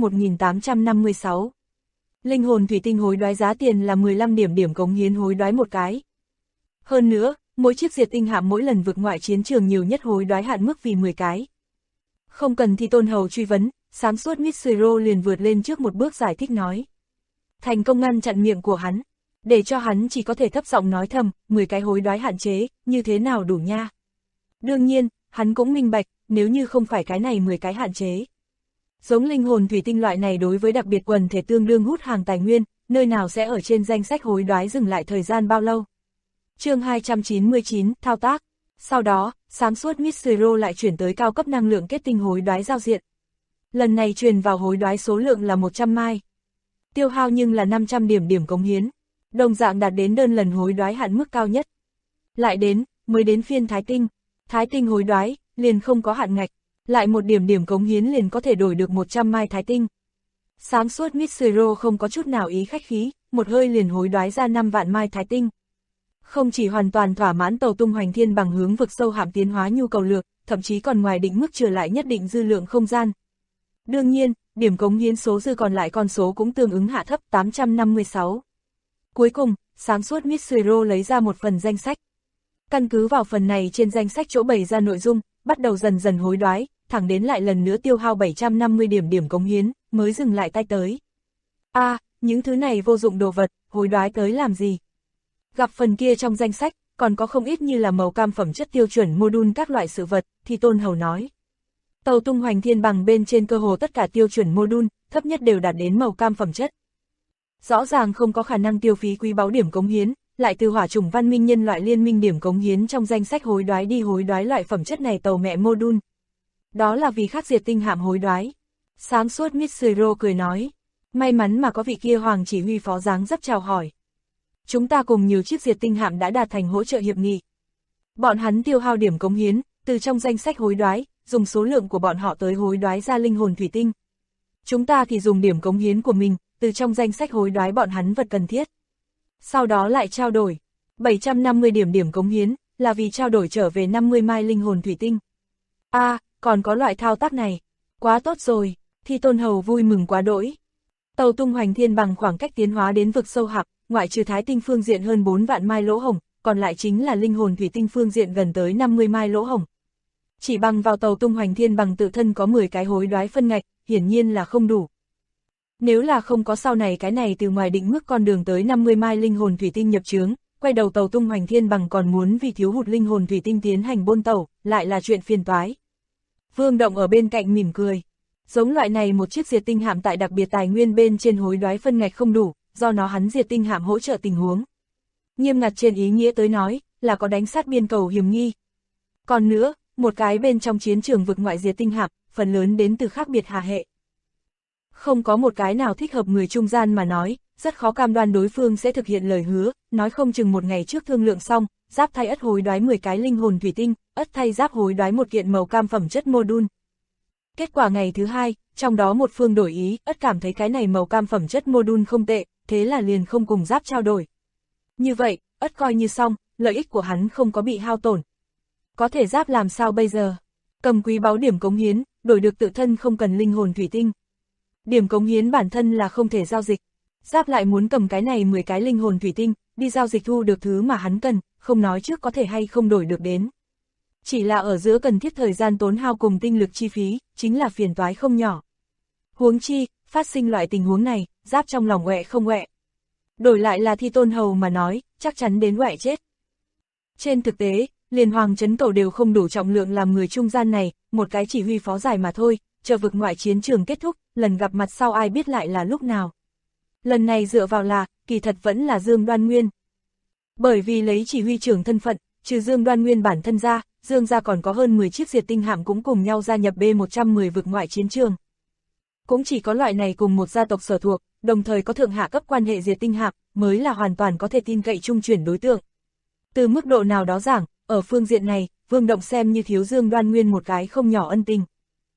1856. Linh hồn thủy tinh hối đoái giá tiền là 15 điểm cống hiến hối đoái một cái. Hơn nữa, mỗi chiếc diệt tinh hạm mỗi lần vượt ngoại chiến trường nhiều nhất hối đoái hạn mức vì 10 cái. Không cần Thi Tôn Hầu truy vấn, sáng suốt Mitsuro liền vượt lên trước một bước giải thích nói. Thành công ngăn chặn miệng của hắn. Để cho hắn chỉ có thể thấp giọng nói thầm, 10 cái hối đoái hạn chế, như thế nào đủ nha. Đương nhiên, hắn cũng minh bạch, nếu như không phải cái này 10 cái hạn chế. Giống linh hồn thủy tinh loại này đối với đặc biệt quần thể tương đương hút hàng tài nguyên, nơi nào sẽ ở trên danh sách hối đoái dừng lại thời gian bao lâu. Chương 299, thao tác. Sau đó, sáng suốt Mitsuro lại chuyển tới cao cấp năng lượng kết tinh hối đoái giao diện. Lần này truyền vào hối đoái số lượng là 100 mai. Tiêu hao nhưng là 500 điểm cống hiến. Đồng dạng đạt đến đơn lần hối đoái hạn mức cao nhất. Lại mới đến phiên Thái Tinh. Thái Tinh hối đoái, liền không có hạn ngạch. Lại một điểm cống hiến liền có thể đổi được 100 mai Thái Tinh. Sáng suốt Mitsuro không có chút nào ý khách khí, một hơi liền hối đoái ra 5 vạn mai Thái Tinh. Không chỉ hoàn toàn thỏa mãn tàu tung hoành thiên bằng hướng vực sâu hạm tiến hóa nhu cầu lược, thậm chí còn ngoài định mức trừ lại nhất định dư lượng không gian. Đương nhiên, điểm cống hiến số dư còn lại con số cũng tương ứng hạ thấp 856. Cuối cùng, sáng suốt Mitsuro lấy ra một phần danh sách. Căn cứ vào phần này trên danh sách chỗ bày ra nội dung, bắt đầu dần dần hối đoái, thẳng đến lại lần nữa tiêu hao 750 điểm cống hiến, mới dừng lại tay tới. Những thứ này vô dụng đồ vật, hối đoái tới làm gì? Gặp phần kia trong danh sách, còn có không ít như là màu cam phẩm chất tiêu chuẩn module các loại sự vật, thì Tôn Hầu nói. Tàu tung hoành thiên bằng bên trên cơ hồ tất cả tiêu chuẩn module, thấp nhất đều đạt đến màu cam phẩm chất. Rõ ràng không có khả năng tiêu phí quý báu điểm cống hiến, lại từ hỏa chủng văn minh nhân loại liên minh điểm cống hiến trong danh sách hối đoái đi hối đoái loại phẩm chất này tàu mẹ module. Đó là vì khắc diệt tinh hạm hối đoái. Sáng suốt Mitsuro cười nói, may mắn mà có vị kia hoàng chỉ huy phó dáng dấp chào hỏi. Chúng ta cùng nhiều chiếc diệt tinh hạm đã đạt thành hỗ trợ hiệp nghị. Bọn hắn tiêu hao điểm cống hiến, từ trong danh sách hối đoái, dùng số lượng của bọn họ tới hối đoái ra linh hồn thủy tinh. Chúng ta thì dùng điểm cống hiến của mình, từ trong danh sách hối đoái bọn hắn vật cần thiết. Sau đó lại trao đổi. 750 điểm cống hiến, là vì trao đổi trở về 50 mai linh hồn thủy tinh. Còn có loại thao tác này. Quá tốt rồi, Thi Tôn Hầu vui mừng quá đỗi. Tàu tung hoành thiên bằng khoảng cách tiến hóa đến vực sâu hạp, ngoại trừ Thái Tinh phương diện hơn 4 vạn mai lỗ hổng, còn lại chính là linh hồn thủy tinh phương diện gần tới 50 mai lỗ hổng. Chỉ bằng vào tàu tung hoành thiên bằng tự thân có 10 cái hối đoái phân ngạch, hiển nhiên là không đủ. Nếu là không có sau này cái này từ ngoài định mức con đường tới 50 mai linh hồn thủy tinh nhập chướng, quay đầu tàu tung hoành thiên bằng còn muốn vì thiếu hụt linh hồn thủy tinh tiến hành bôn tàu, lại là chuyện phiền toái. Vương Động ở bên cạnh mỉm cười. Giống loại này một chiếc diệt tinh hạm tại đặc biệt tài nguyên bên trên hối đoái phân ngạch không đủ, do nó hắn diệt tinh hạm hỗ trợ tình huống. Nghiêm ngặt trên ý nghĩa tới nói, là có đánh sát biên cầu hiểm nghi. Còn nữa, một cái bên trong chiến trường vực ngoại diệt tinh hạm, phần lớn đến từ khác biệt hà hệ. Không có một cái nào thích hợp người trung gian mà nói, rất khó cam đoan đối phương sẽ thực hiện lời hứa, nói không chừng một ngày trước thương lượng xong, giáp thay ất hối đoái 10 cái linh hồn thủy tinh, ất thay giáp hối đoái một kiện màu cam phẩm chất module. Kết quả ngày thứ hai, trong đó một phương đổi ý, ất cảm thấy cái này màu cam phẩm chất module không tệ, thế là liền không cùng giáp trao đổi. Như vậy, ất coi như xong, lợi ích của hắn không có bị hao tổn. Có thể giáp làm sao bây giờ? Cầm quý báu điểm cống hiến, đổi được tự thân không cần linh hồn thủy tinh. Điểm cống hiến bản thân là không thể giao dịch. Giáp lại muốn cầm cái này 10 cái linh hồn thủy tinh, đi giao dịch thu được thứ mà hắn cần, không nói trước có thể hay không đổi được đến. Chỉ là ở giữa cần thiết thời gian tốn hao cùng tinh lực chi phí, chính là phiền toái không nhỏ. Huống chi, phát sinh loại tình huống này, giáp trong lòng quẹ không quẹ. Đổi lại là Thi Tôn Hầu mà nói, chắc chắn đến quẹ chết. Trên thực tế, liền Hoàng Trấn Cầu đều không đủ trọng lượng làm người trung gian này, một cái chỉ huy phó giải mà thôi, chờ vực ngoại chiến trường kết thúc, lần gặp mặt sau ai biết lại là lúc nào. Lần này dựa vào là, kỳ thật vẫn là Dương Đoan Nguyên. Bởi vì lấy chỉ huy trưởng thân phận, trừ Dương Đoan Nguyên bản thân ra, Dương gia còn có hơn 10 chiếc diệt tinh hạm cũng cùng nhau gia nhập B110 vực ngoại chiến trường. Cũng chỉ có loại này cùng một gia tộc sở thuộc, đồng thời có thượng hạ cấp quan hệ diệt tinh hạm, mới là hoàn toàn có thể tin cậy trung chuyển đối tượng. Từ mức độ nào đó giảng, ở phương diện này, Vương Động xem như thiếu Dương Đoan Nguyên một cái không nhỏ ân tình.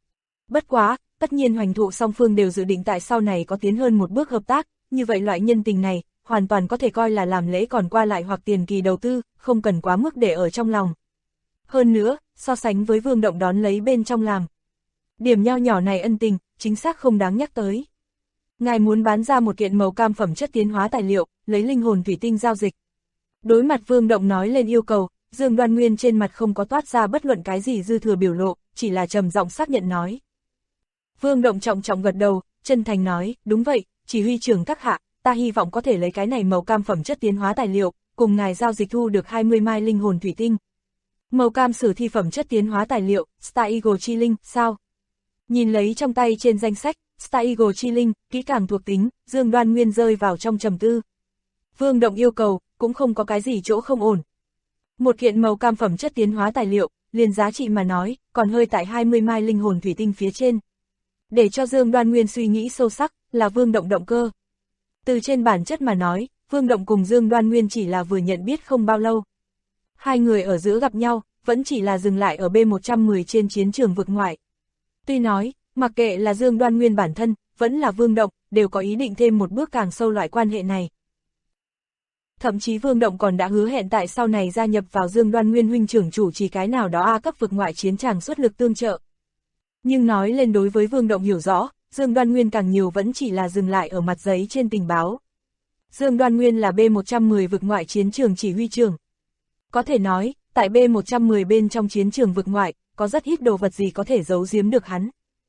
Bất quá, tất nhiên hoành thụ song phương đều dự định tại sau này có tiến hơn một bước hợp tác, như vậy loại nhân tình này, hoàn toàn có thể coi là làm lễ còn qua lại hoặc tiền kỳ đầu tư, không cần quá mức để ở trong lòng. Hơn nữa, so sánh với Vương Động đón lấy bên trong làm. Điểm nho nhỏ này ân tình, chính xác không đáng nhắc tới. Ngài muốn bán ra một kiện màu cam phẩm chất tiến hóa tài liệu, lấy linh hồn thủy tinh giao dịch. Đối mặt Vương Động nói lên yêu cầu, Dương Đoan Nguyên trên mặt không có toát ra bất luận cái gì dư thừa biểu lộ, chỉ là trầm giọng xác nhận nói. Vương Động trọng trọng gật đầu, chân thành nói, đúng vậy, chỉ huy trưởng các hạ, ta hy vọng có thể lấy cái này màu cam phẩm chất tiến hóa tài liệu, cùng ngài giao dịch thu được 20 mai linh hồn thủy tinh. Màu cam sử thi phẩm chất tiến hóa tài liệu, Star Eagle chi linh, sao? Nhìn lấy trong tay trên danh sách, Star Eagle chi linh, kỹ càng thuộc tính, Dương Đoan Nguyên rơi vào trong trầm tư. Vương Động yêu cầu, cũng không có cái gì chỗ không ổn. Một kiện màu cam phẩm chất tiến hóa tài liệu, liền giá trị mà nói, còn hơi tại 20 mai linh hồn thủy tinh phía trên. Để cho Dương Đoan Nguyên suy nghĩ sâu sắc, là Vương Động động cơ. Từ trên bản chất mà nói, Vương Động cùng Dương Đoan Nguyên chỉ là vừa nhận biết không bao lâu. Hai người ở giữa gặp nhau, vẫn chỉ là dừng lại ở B110 trên chiến trường vực ngoại. Tuy nói, mặc kệ là Dương Đoan Nguyên bản thân, vẫn là Vương Động, đều có ý định thêm một bước càng sâu loại quan hệ này. Thậm chí Vương Động còn đã hứa hẹn tại sau này gia nhập vào Dương Đoan Nguyên huynh trưởng chủ trì cái nào đó A cấp vực ngoại chiến tràng xuất lực tương trợ. Nhưng nói lên đối với Vương Động hiểu rõ, Dương Đoan Nguyên càng nhiều vẫn chỉ là dừng lại ở mặt giấy trên tình báo. Dương Đoan Nguyên là B110 vực ngoại chiến trường chỉ huy trưởng. Có thể nói, tại B110 bên trong chiến trường vực ngoại, có rất ít đồ vật gì có thể giấu giếm được hắn.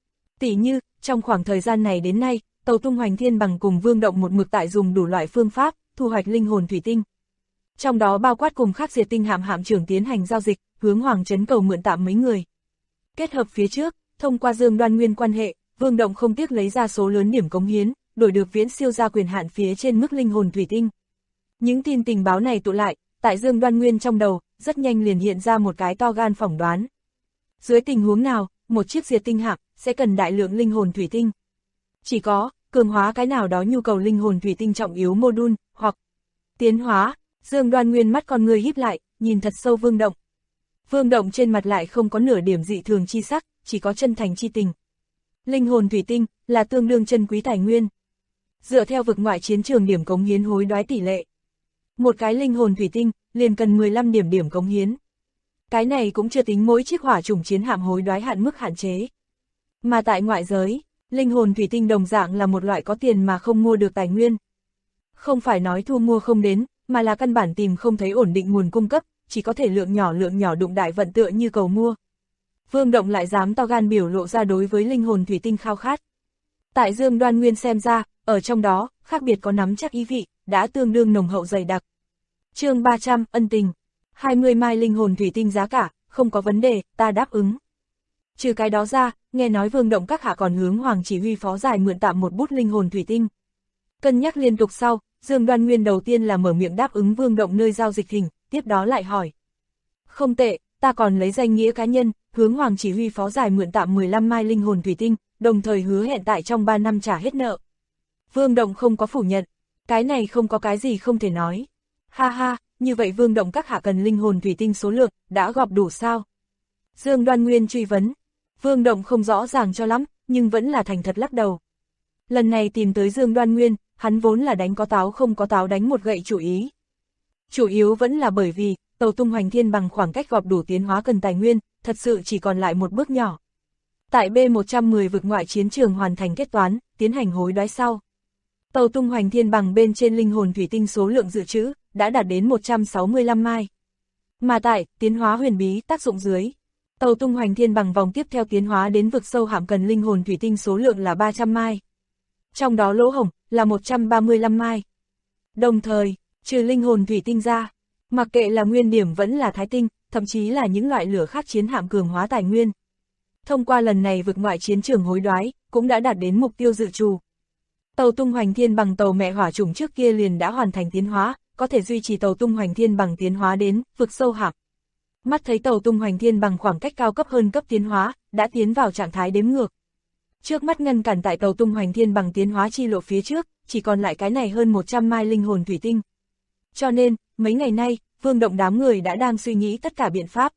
Tỉ như, trong khoảng thời gian này đến nay, Tàu Tung Hoành Thiên Bằng cùng Vương Động một mực tại dùng đủ loại phương pháp, thu hoạch linh hồn thủy tinh. Trong đó bao quát cùng Khắc Diệt Tinh hạm trưởng tiến hành giao dịch, hướng Hoàng Trấn cầu mượn tạm mấy người. Kết hợp phía trước, thông qua Dương Đoan Nguyên quan hệ, Vương Động không tiếc lấy ra số lớn điểm cống hiến, đổi được viễn siêu gia quyền hạn phía trên mức linh hồn thủy tinh. Những tin tình báo này tụ lại, tại Dương Đoan Nguyên trong đầu, rất nhanh liền hiện ra một cái to gan phỏng đoán. Dưới tình huống nào, một chiếc diệt tinh hạm sẽ cần đại lượng linh hồn thủy tinh. Chỉ có cường hóa cái nào đó nhu cầu linh hồn thủy tinh trọng yếu module, hoặc tiến hóa. Dương Đoan Nguyên mắt con người híp lại, nhìn thật sâu Vương Động. Vương Động trên mặt lại không có nửa điểm dị thường chi sắc, chỉ có chân thành chi tình. Linh hồn thủy tinh là tương đương chân quý tài nguyên. Dựa theo vực ngoại chiến trường điểm cống hiến hối đoái tỷ lệ, một cái linh hồn thủy tinh liền cần 15 điểm cống hiến. Cái này cũng chưa tính mỗi chiếc hỏa chủng chiến hạm hối đoái hạn mức hạn chế. Mà tại ngoại giới, linh hồn thủy tinh đồng dạng là một loại có tiền mà không mua được tài nguyên. Không phải nói thu mua không đến, mà là căn bản tìm không thấy ổn định nguồn cung cấp, chỉ có thể lượng nhỏ đụng đại vận tựa như cầu mua. Vương Động lại dám to gan biểu lộ ra đối với linh hồn thủy tinh khao khát. Tại Dương Đoan Nguyên xem ra, ở trong đó, khác biệt có nắm chắc ý vị, đã tương đương nồng hậu dày đặc. Chương 300, ân tình. 20 mai linh hồn thủy tinh giá cả, không có vấn đề, ta đáp ứng. Trừ cái đó ra, nghe nói Vương Động các hạ còn hướng Hoàng chỉ huy phó giải mượn tạm một bút linh hồn thủy tinh. Cân nhắc liên tục sau, Dương Đoan Nguyên đầu tiên là mở miệng đáp ứng Vương Động nơi giao dịch thỉnh, tiếp đó lại hỏi. Không tệ, ta còn lấy danh nghĩa cá nhân, hướng Hoàng chỉ huy phó giải mượn tạm 15 mai linh hồn thủy tinh, đồng thời hứa hẹn tại trong 3 năm trả hết nợ. Vương Động không có phủ nhận, cái này không có cái gì không thể nói. Ha ha, như vậy Vương Động các hạ cần linh hồn thủy tinh số lượng, đã gọp đủ sao? Dương Đoan Nguyên truy vấn. Vương Động không rõ ràng cho lắm, nhưng vẫn là thành thật lắc đầu. Lần này tìm tới Dương Đoan Nguyên, hắn vốn là đánh có táo không có táo đánh một gậy chủ ý. Chủ yếu vẫn là bởi vì, Tàu Tung Hoành Thiên Bằng khoảng cách gọp đủ tiến hóa cần tài nguyên, thật sự chỉ còn lại một bước nhỏ. Tại B110 vực ngoại chiến trường hoàn thành kết toán, tiến hành hối đoái sau. Tàu Tung Hoành Thiên Bằng bên trên linh hồn thủy tinh số lượng dự trữ, đã đạt đến 165 mai. Mà tại, tiến hóa huyền bí tác dụng dưới, Tàu Tung Hoành Thiên Bằng vòng tiếp theo tiến hóa đến vực sâu hạm cần linh hồn thủy tinh số lượng là 300 mai. Trong đó lỗ hổng, là 135 mai. Đồng thời, trừ linh hồn thủy tinh ra, mặc kệ là nguyên điểm vẫn là thái tinh, thậm chí là những loại lửa khác chiến hạm cường hóa tài nguyên. Thông qua lần này vực ngoại chiến trường hối đoái, cũng đã đạt đến mục tiêu dự trù. Tàu Tung Hoành Thiên Bằng tàu mẹ hỏa chủng trước kia liền đã hoàn thành tiến hóa, có thể duy trì Tàu Tung Hoành Thiên Bằng tiến hóa đến vực sâu hạm. Mắt thấy Tàu Tung Hoành Thiên Bằng khoảng cách cao cấp hơn cấp tiến hóa, đã tiến vào trạng thái đếm ngược. Trước mắt ngăn cản tại Tàu Tung Hoành Thiên Bằng tiến hóa chi lộ phía trước, chỉ còn lại cái này hơn 100 mai linh hồn thủy tinh. Cho nên, mấy ngày nay, Vương Động đám người đã đang suy nghĩ tất cả biện pháp.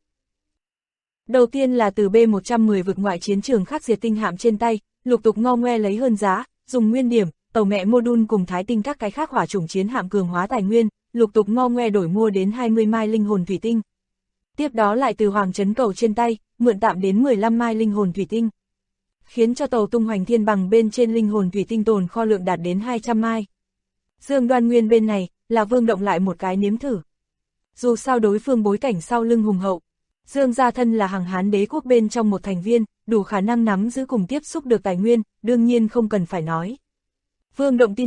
Đầu tiên là từ B110 vực ngoại chiến trường Khắc Diệt Tinh hạm trên tay, lục tục ngo ngoe lấy hơn giá, dùng nguyên điểm, tàu mẹ module cùng thái tinh các cái khác hỏa chủng chiến hạm cường hóa tài nguyên, lục tục ngo ngoe đổi mua đến 20 mai linh hồn thủy tinh. Tiếp đó lại từ Hoàng Trấn cầu trên tay, mượn tạm đến 15 mai linh hồn thủy tinh. Khiến cho Tàu Tung Hoành Thiên Bằng bên trên linh hồn thủy tinh tồn kho lượng đạt đến 200 mai. Dương Đoan Nguyên bên này, là Vương Động lại một cái nếm thử. Dù sao đối phương bối cảnh sau lưng hùng hậu, Dương gia thân là Hằng Hán đế quốc bên trong một thành viên, đủ khả năng nắm giữ cùng tiếp xúc được tài nguyên, đương nhiên không cần phải nói. Vương Động tin tưởng,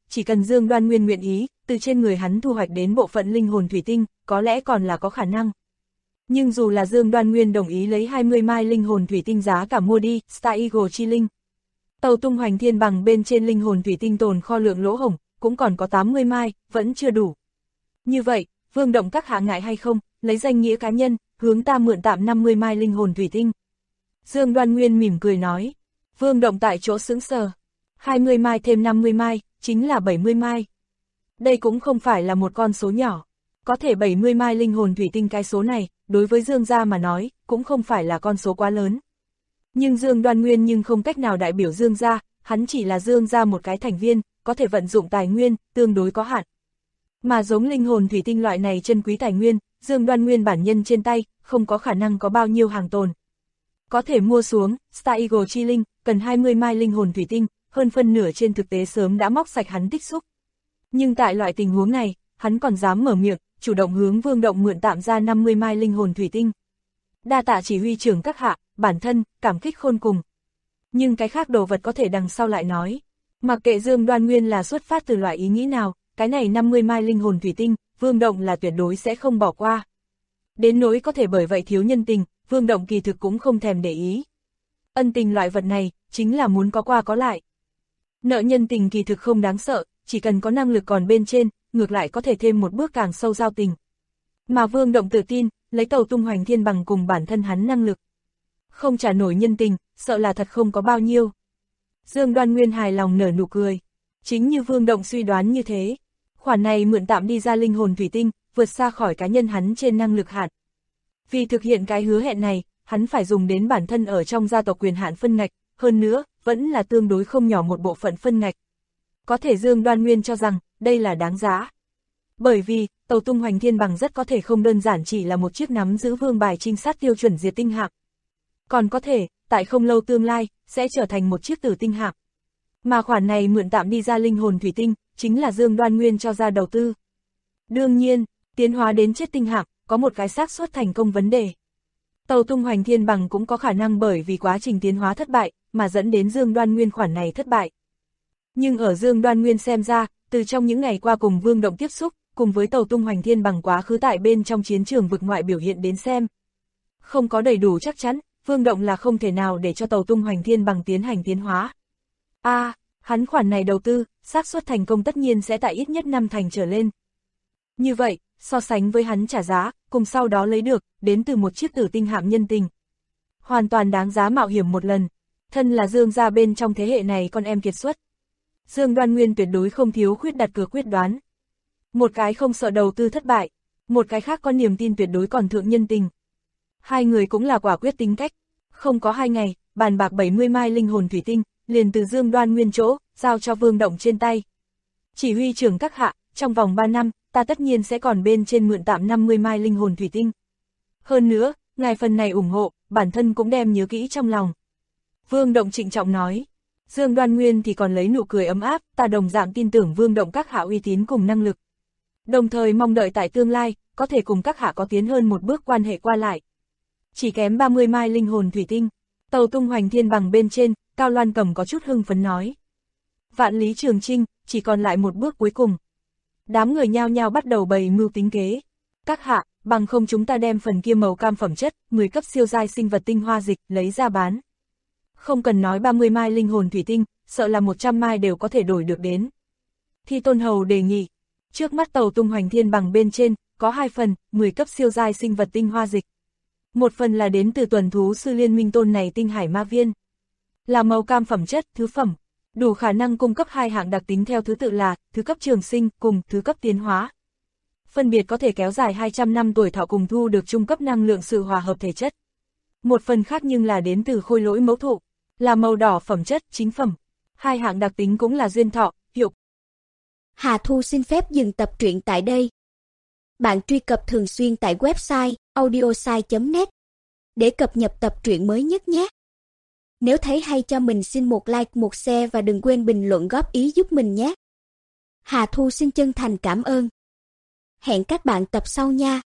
chỉ cần Dương Đoan Nguyên nguyện ý, từ trên người hắn thu hoạch đến bộ phận linh hồn thủy tinh, có lẽ còn là có khả năng. Nhưng dù là Dương Đoan Nguyên đồng ý lấy 20 mai linh hồn thủy tinh giá cả mua đi, Star Eagle chi linh. Tàu tung hoành thiên bằng bên trên linh hồn thủy tinh tồn kho lượng lỗ hổng, cũng còn có 80 mai, vẫn chưa đủ. Như vậy, Vương Động các hạ ngại hay không, lấy danh nghĩa cá nhân, hướng ta mượn tạm 50 mai linh hồn thủy tinh. Dương Đoan Nguyên mỉm cười nói. Vương Động tại chỗ sững sờ. 20 mai thêm 50 mai, chính là 70 mai. Đây cũng không phải là một con số nhỏ. Có thể 70 mai linh hồn thủy tinh, cái số này, đối với Dương gia mà nói, cũng không phải là con số quá lớn. Nhưng Dương Đoan Nguyên nhưng không cách nào đại biểu Dương gia, hắn chỉ là Dương gia một cái thành viên, có thể vận dụng tài nguyên, tương đối có hạn. Mà giống linh hồn thủy tinh loại này chân quý tài nguyên, Dương Đoan Nguyên bản nhân trên tay, không có khả năng có bao nhiêu hàng tồn. Có thể mua xuống, Star Eagle chi linh, cần 20 mai linh hồn thủy tinh, hơn phân nửa trên thực tế sớm đã móc sạch hắn tích xúc. Nhưng tại loại tình huống này, hắn còn dám mở miệng, chủ động hướng Vương Động mượn tạm ra 50 mai linh hồn thủy tinh. Đa tạ chỉ huy trưởng các hạ, bản thân, cảm kích khôn cùng. Nhưng cái khác đồ vật có thể đằng sau lại nói. Mặc kệ Dương Đoan Nguyên là xuất phát từ loại ý nghĩ nào, cái này 50 mai linh hồn thủy tinh, Vương Động là tuyệt đối sẽ không bỏ qua. Đến nỗi có thể bởi vậy thiếu nhân tình, Vương Động kỳ thực cũng không thèm để ý. Ân tình loại vật này, chính là muốn có qua có lại. Nợ nhân tình kỳ thực không đáng sợ, chỉ cần có năng lực còn bên trên, ngược lại có thể thêm một bước càng sâu giao tình. Mà Vương Động tự tin, lấy tàu tung hoành thiên bằng cùng bản thân hắn năng lực. Không trả nổi nhân tình, sợ là thật không có bao nhiêu. Dương Đoan Nguyên hài lòng nở nụ cười. Chính như Vương Động suy đoán như thế. Khoản này mượn tạm đi ra linh hồn thủy tinh, vượt xa khỏi cá nhân hắn trên năng lực hạn. Vì thực hiện cái hứa hẹn này, hắn phải dùng đến bản thân ở trong gia tộc quyền hạn phân ngạch, hơn nữa, vẫn là tương đối không nhỏ một bộ phận phân ngạch. Có thể Dương Đoan Nguyên cho rằng, đây là đáng giá. Bởi vì, tàu tung hoành thiên bằng rất có thể không đơn giản chỉ là một chiếc nắm giữ vương bài trinh sát tiêu chuẩn diệt tinh hạm. Còn có thể, tại không lâu tương lai, sẽ trở thành một chiếc tử tinh hạm. Mà khoản này mượn tạm đi ra linh hồn thủy tinh, chính là Dương Đoan Nguyên cho ra đầu tư. Đương nhiên, tiến hóa đến chết tinh hạm, có một cái xác suất thành công vấn đề. Tàu tung hoành thiên bằng cũng có khả năng bởi vì quá trình tiến hóa thất bại, mà dẫn đến Dương Đoan Nguyên khoản này thất bại. Nhưng ở Dương Đoan Nguyên xem ra, từ trong những ngày qua cùng Vương Động tiếp xúc, cùng với tàu tung hoành thiên bằng quá khứ tại bên trong chiến trường vực ngoại biểu hiện đến xem. Không có đầy đủ chắc chắn, Vương Động là không thể nào để cho tàu tung hoành thiên bằng tiến hành tiến hóa. Hắn khoản này đầu tư, xác suất thành công tất nhiên sẽ tại ít nhất 5 thành trở lên. Như vậy, so sánh với hắn trả giá, cùng sau đó lấy được, đến từ một chiếc tử tinh hạm nhân tình. Hoàn toàn đáng giá mạo hiểm một lần. Thân là Dương gia bên trong thế hệ này con em kiệt xuất. Dương Đoan Nguyên tuyệt đối không thiếu khuyết đặt cược quyết đoán. Một cái không sợ đầu tư thất bại, một cái khác có niềm tin tuyệt đối còn thượng nhân tình. Hai người cũng là quả quyết tính cách. Không có 2 ngày, bàn bạc 70 mai linh hồn thủy tinh, liền từ Dương Đoan Nguyên chỗ, giao cho Vương Động trên tay. Chỉ huy trưởng các hạ, trong vòng 3 năm, ta tất nhiên sẽ còn bên trên mượn tạm 50 mai linh hồn thủy tinh. Hơn nữa, ngài phần này ủng hộ, bản thân cũng đem nhớ kỹ trong lòng. Vương Động trịnh trọng nói. Dương Đoan Nguyên thì còn lấy nụ cười ấm áp, ta đồng dạng tin tưởng Vương Động các hạ uy tín cùng năng lực. Đồng thời mong đợi tại tương lai, có thể cùng các hạ có tiến hơn một bước quan hệ qua lại. Chỉ kém 30 mai linh hồn thủy tinh. Tàu tung hoành thiên bằng bên trên, Cao Loan Cầm có chút hưng phấn nói. Vạn lý trường chinh, chỉ còn lại một bước cuối cùng. Đám người nhao nhao bắt đầu bày mưu tính kế. Các hạ, bằng không chúng ta đem phần kia màu cam phẩm chất, 10 cấp siêu giai sinh vật tinh hoa dịch, lấy ra bán. Không cần nói 30 mai linh hồn thủy tinh, sợ là 100 mai đều có thể đổi được đến. Thi Tôn Hầu đề nghị. Trước mắt tàu tung hoành thiên bằng bên trên, có 2 phần, 10 cấp siêu giai sinh vật tinh hoa dịch. Một phần là đến từ tuần thú sư liên minh tôn này tinh hải ma viên. Là màu cam phẩm chất, thứ phẩm. Đủ khả năng cung cấp 2 hạng đặc tính theo thứ tự là, thứ cấp trường sinh cùng thứ cấp tiến hóa. Phân biệt có thể kéo dài 200 năm tuổi thọ cùng thu được trung cấp năng lượng sự hòa hợp thể chất. Một phần khác nhưng là đến từ khôi lỗi mẫu thụ, là màu đỏ phẩm chất, chính phẩm. 2 hạng đặc tính cũng là duyên thọ, hiệu. Hà Thu xin phép dừng tập truyện tại đây. Bạn truy cập thường xuyên tại website audiosai.net để cập nhật tập truyện mới nhất nhé. Nếu thấy hay cho mình xin một like, một share và đừng quên bình luận góp ý giúp mình nhé. Hà Thu xin chân thành cảm ơn. Hẹn các bạn tập sau nha.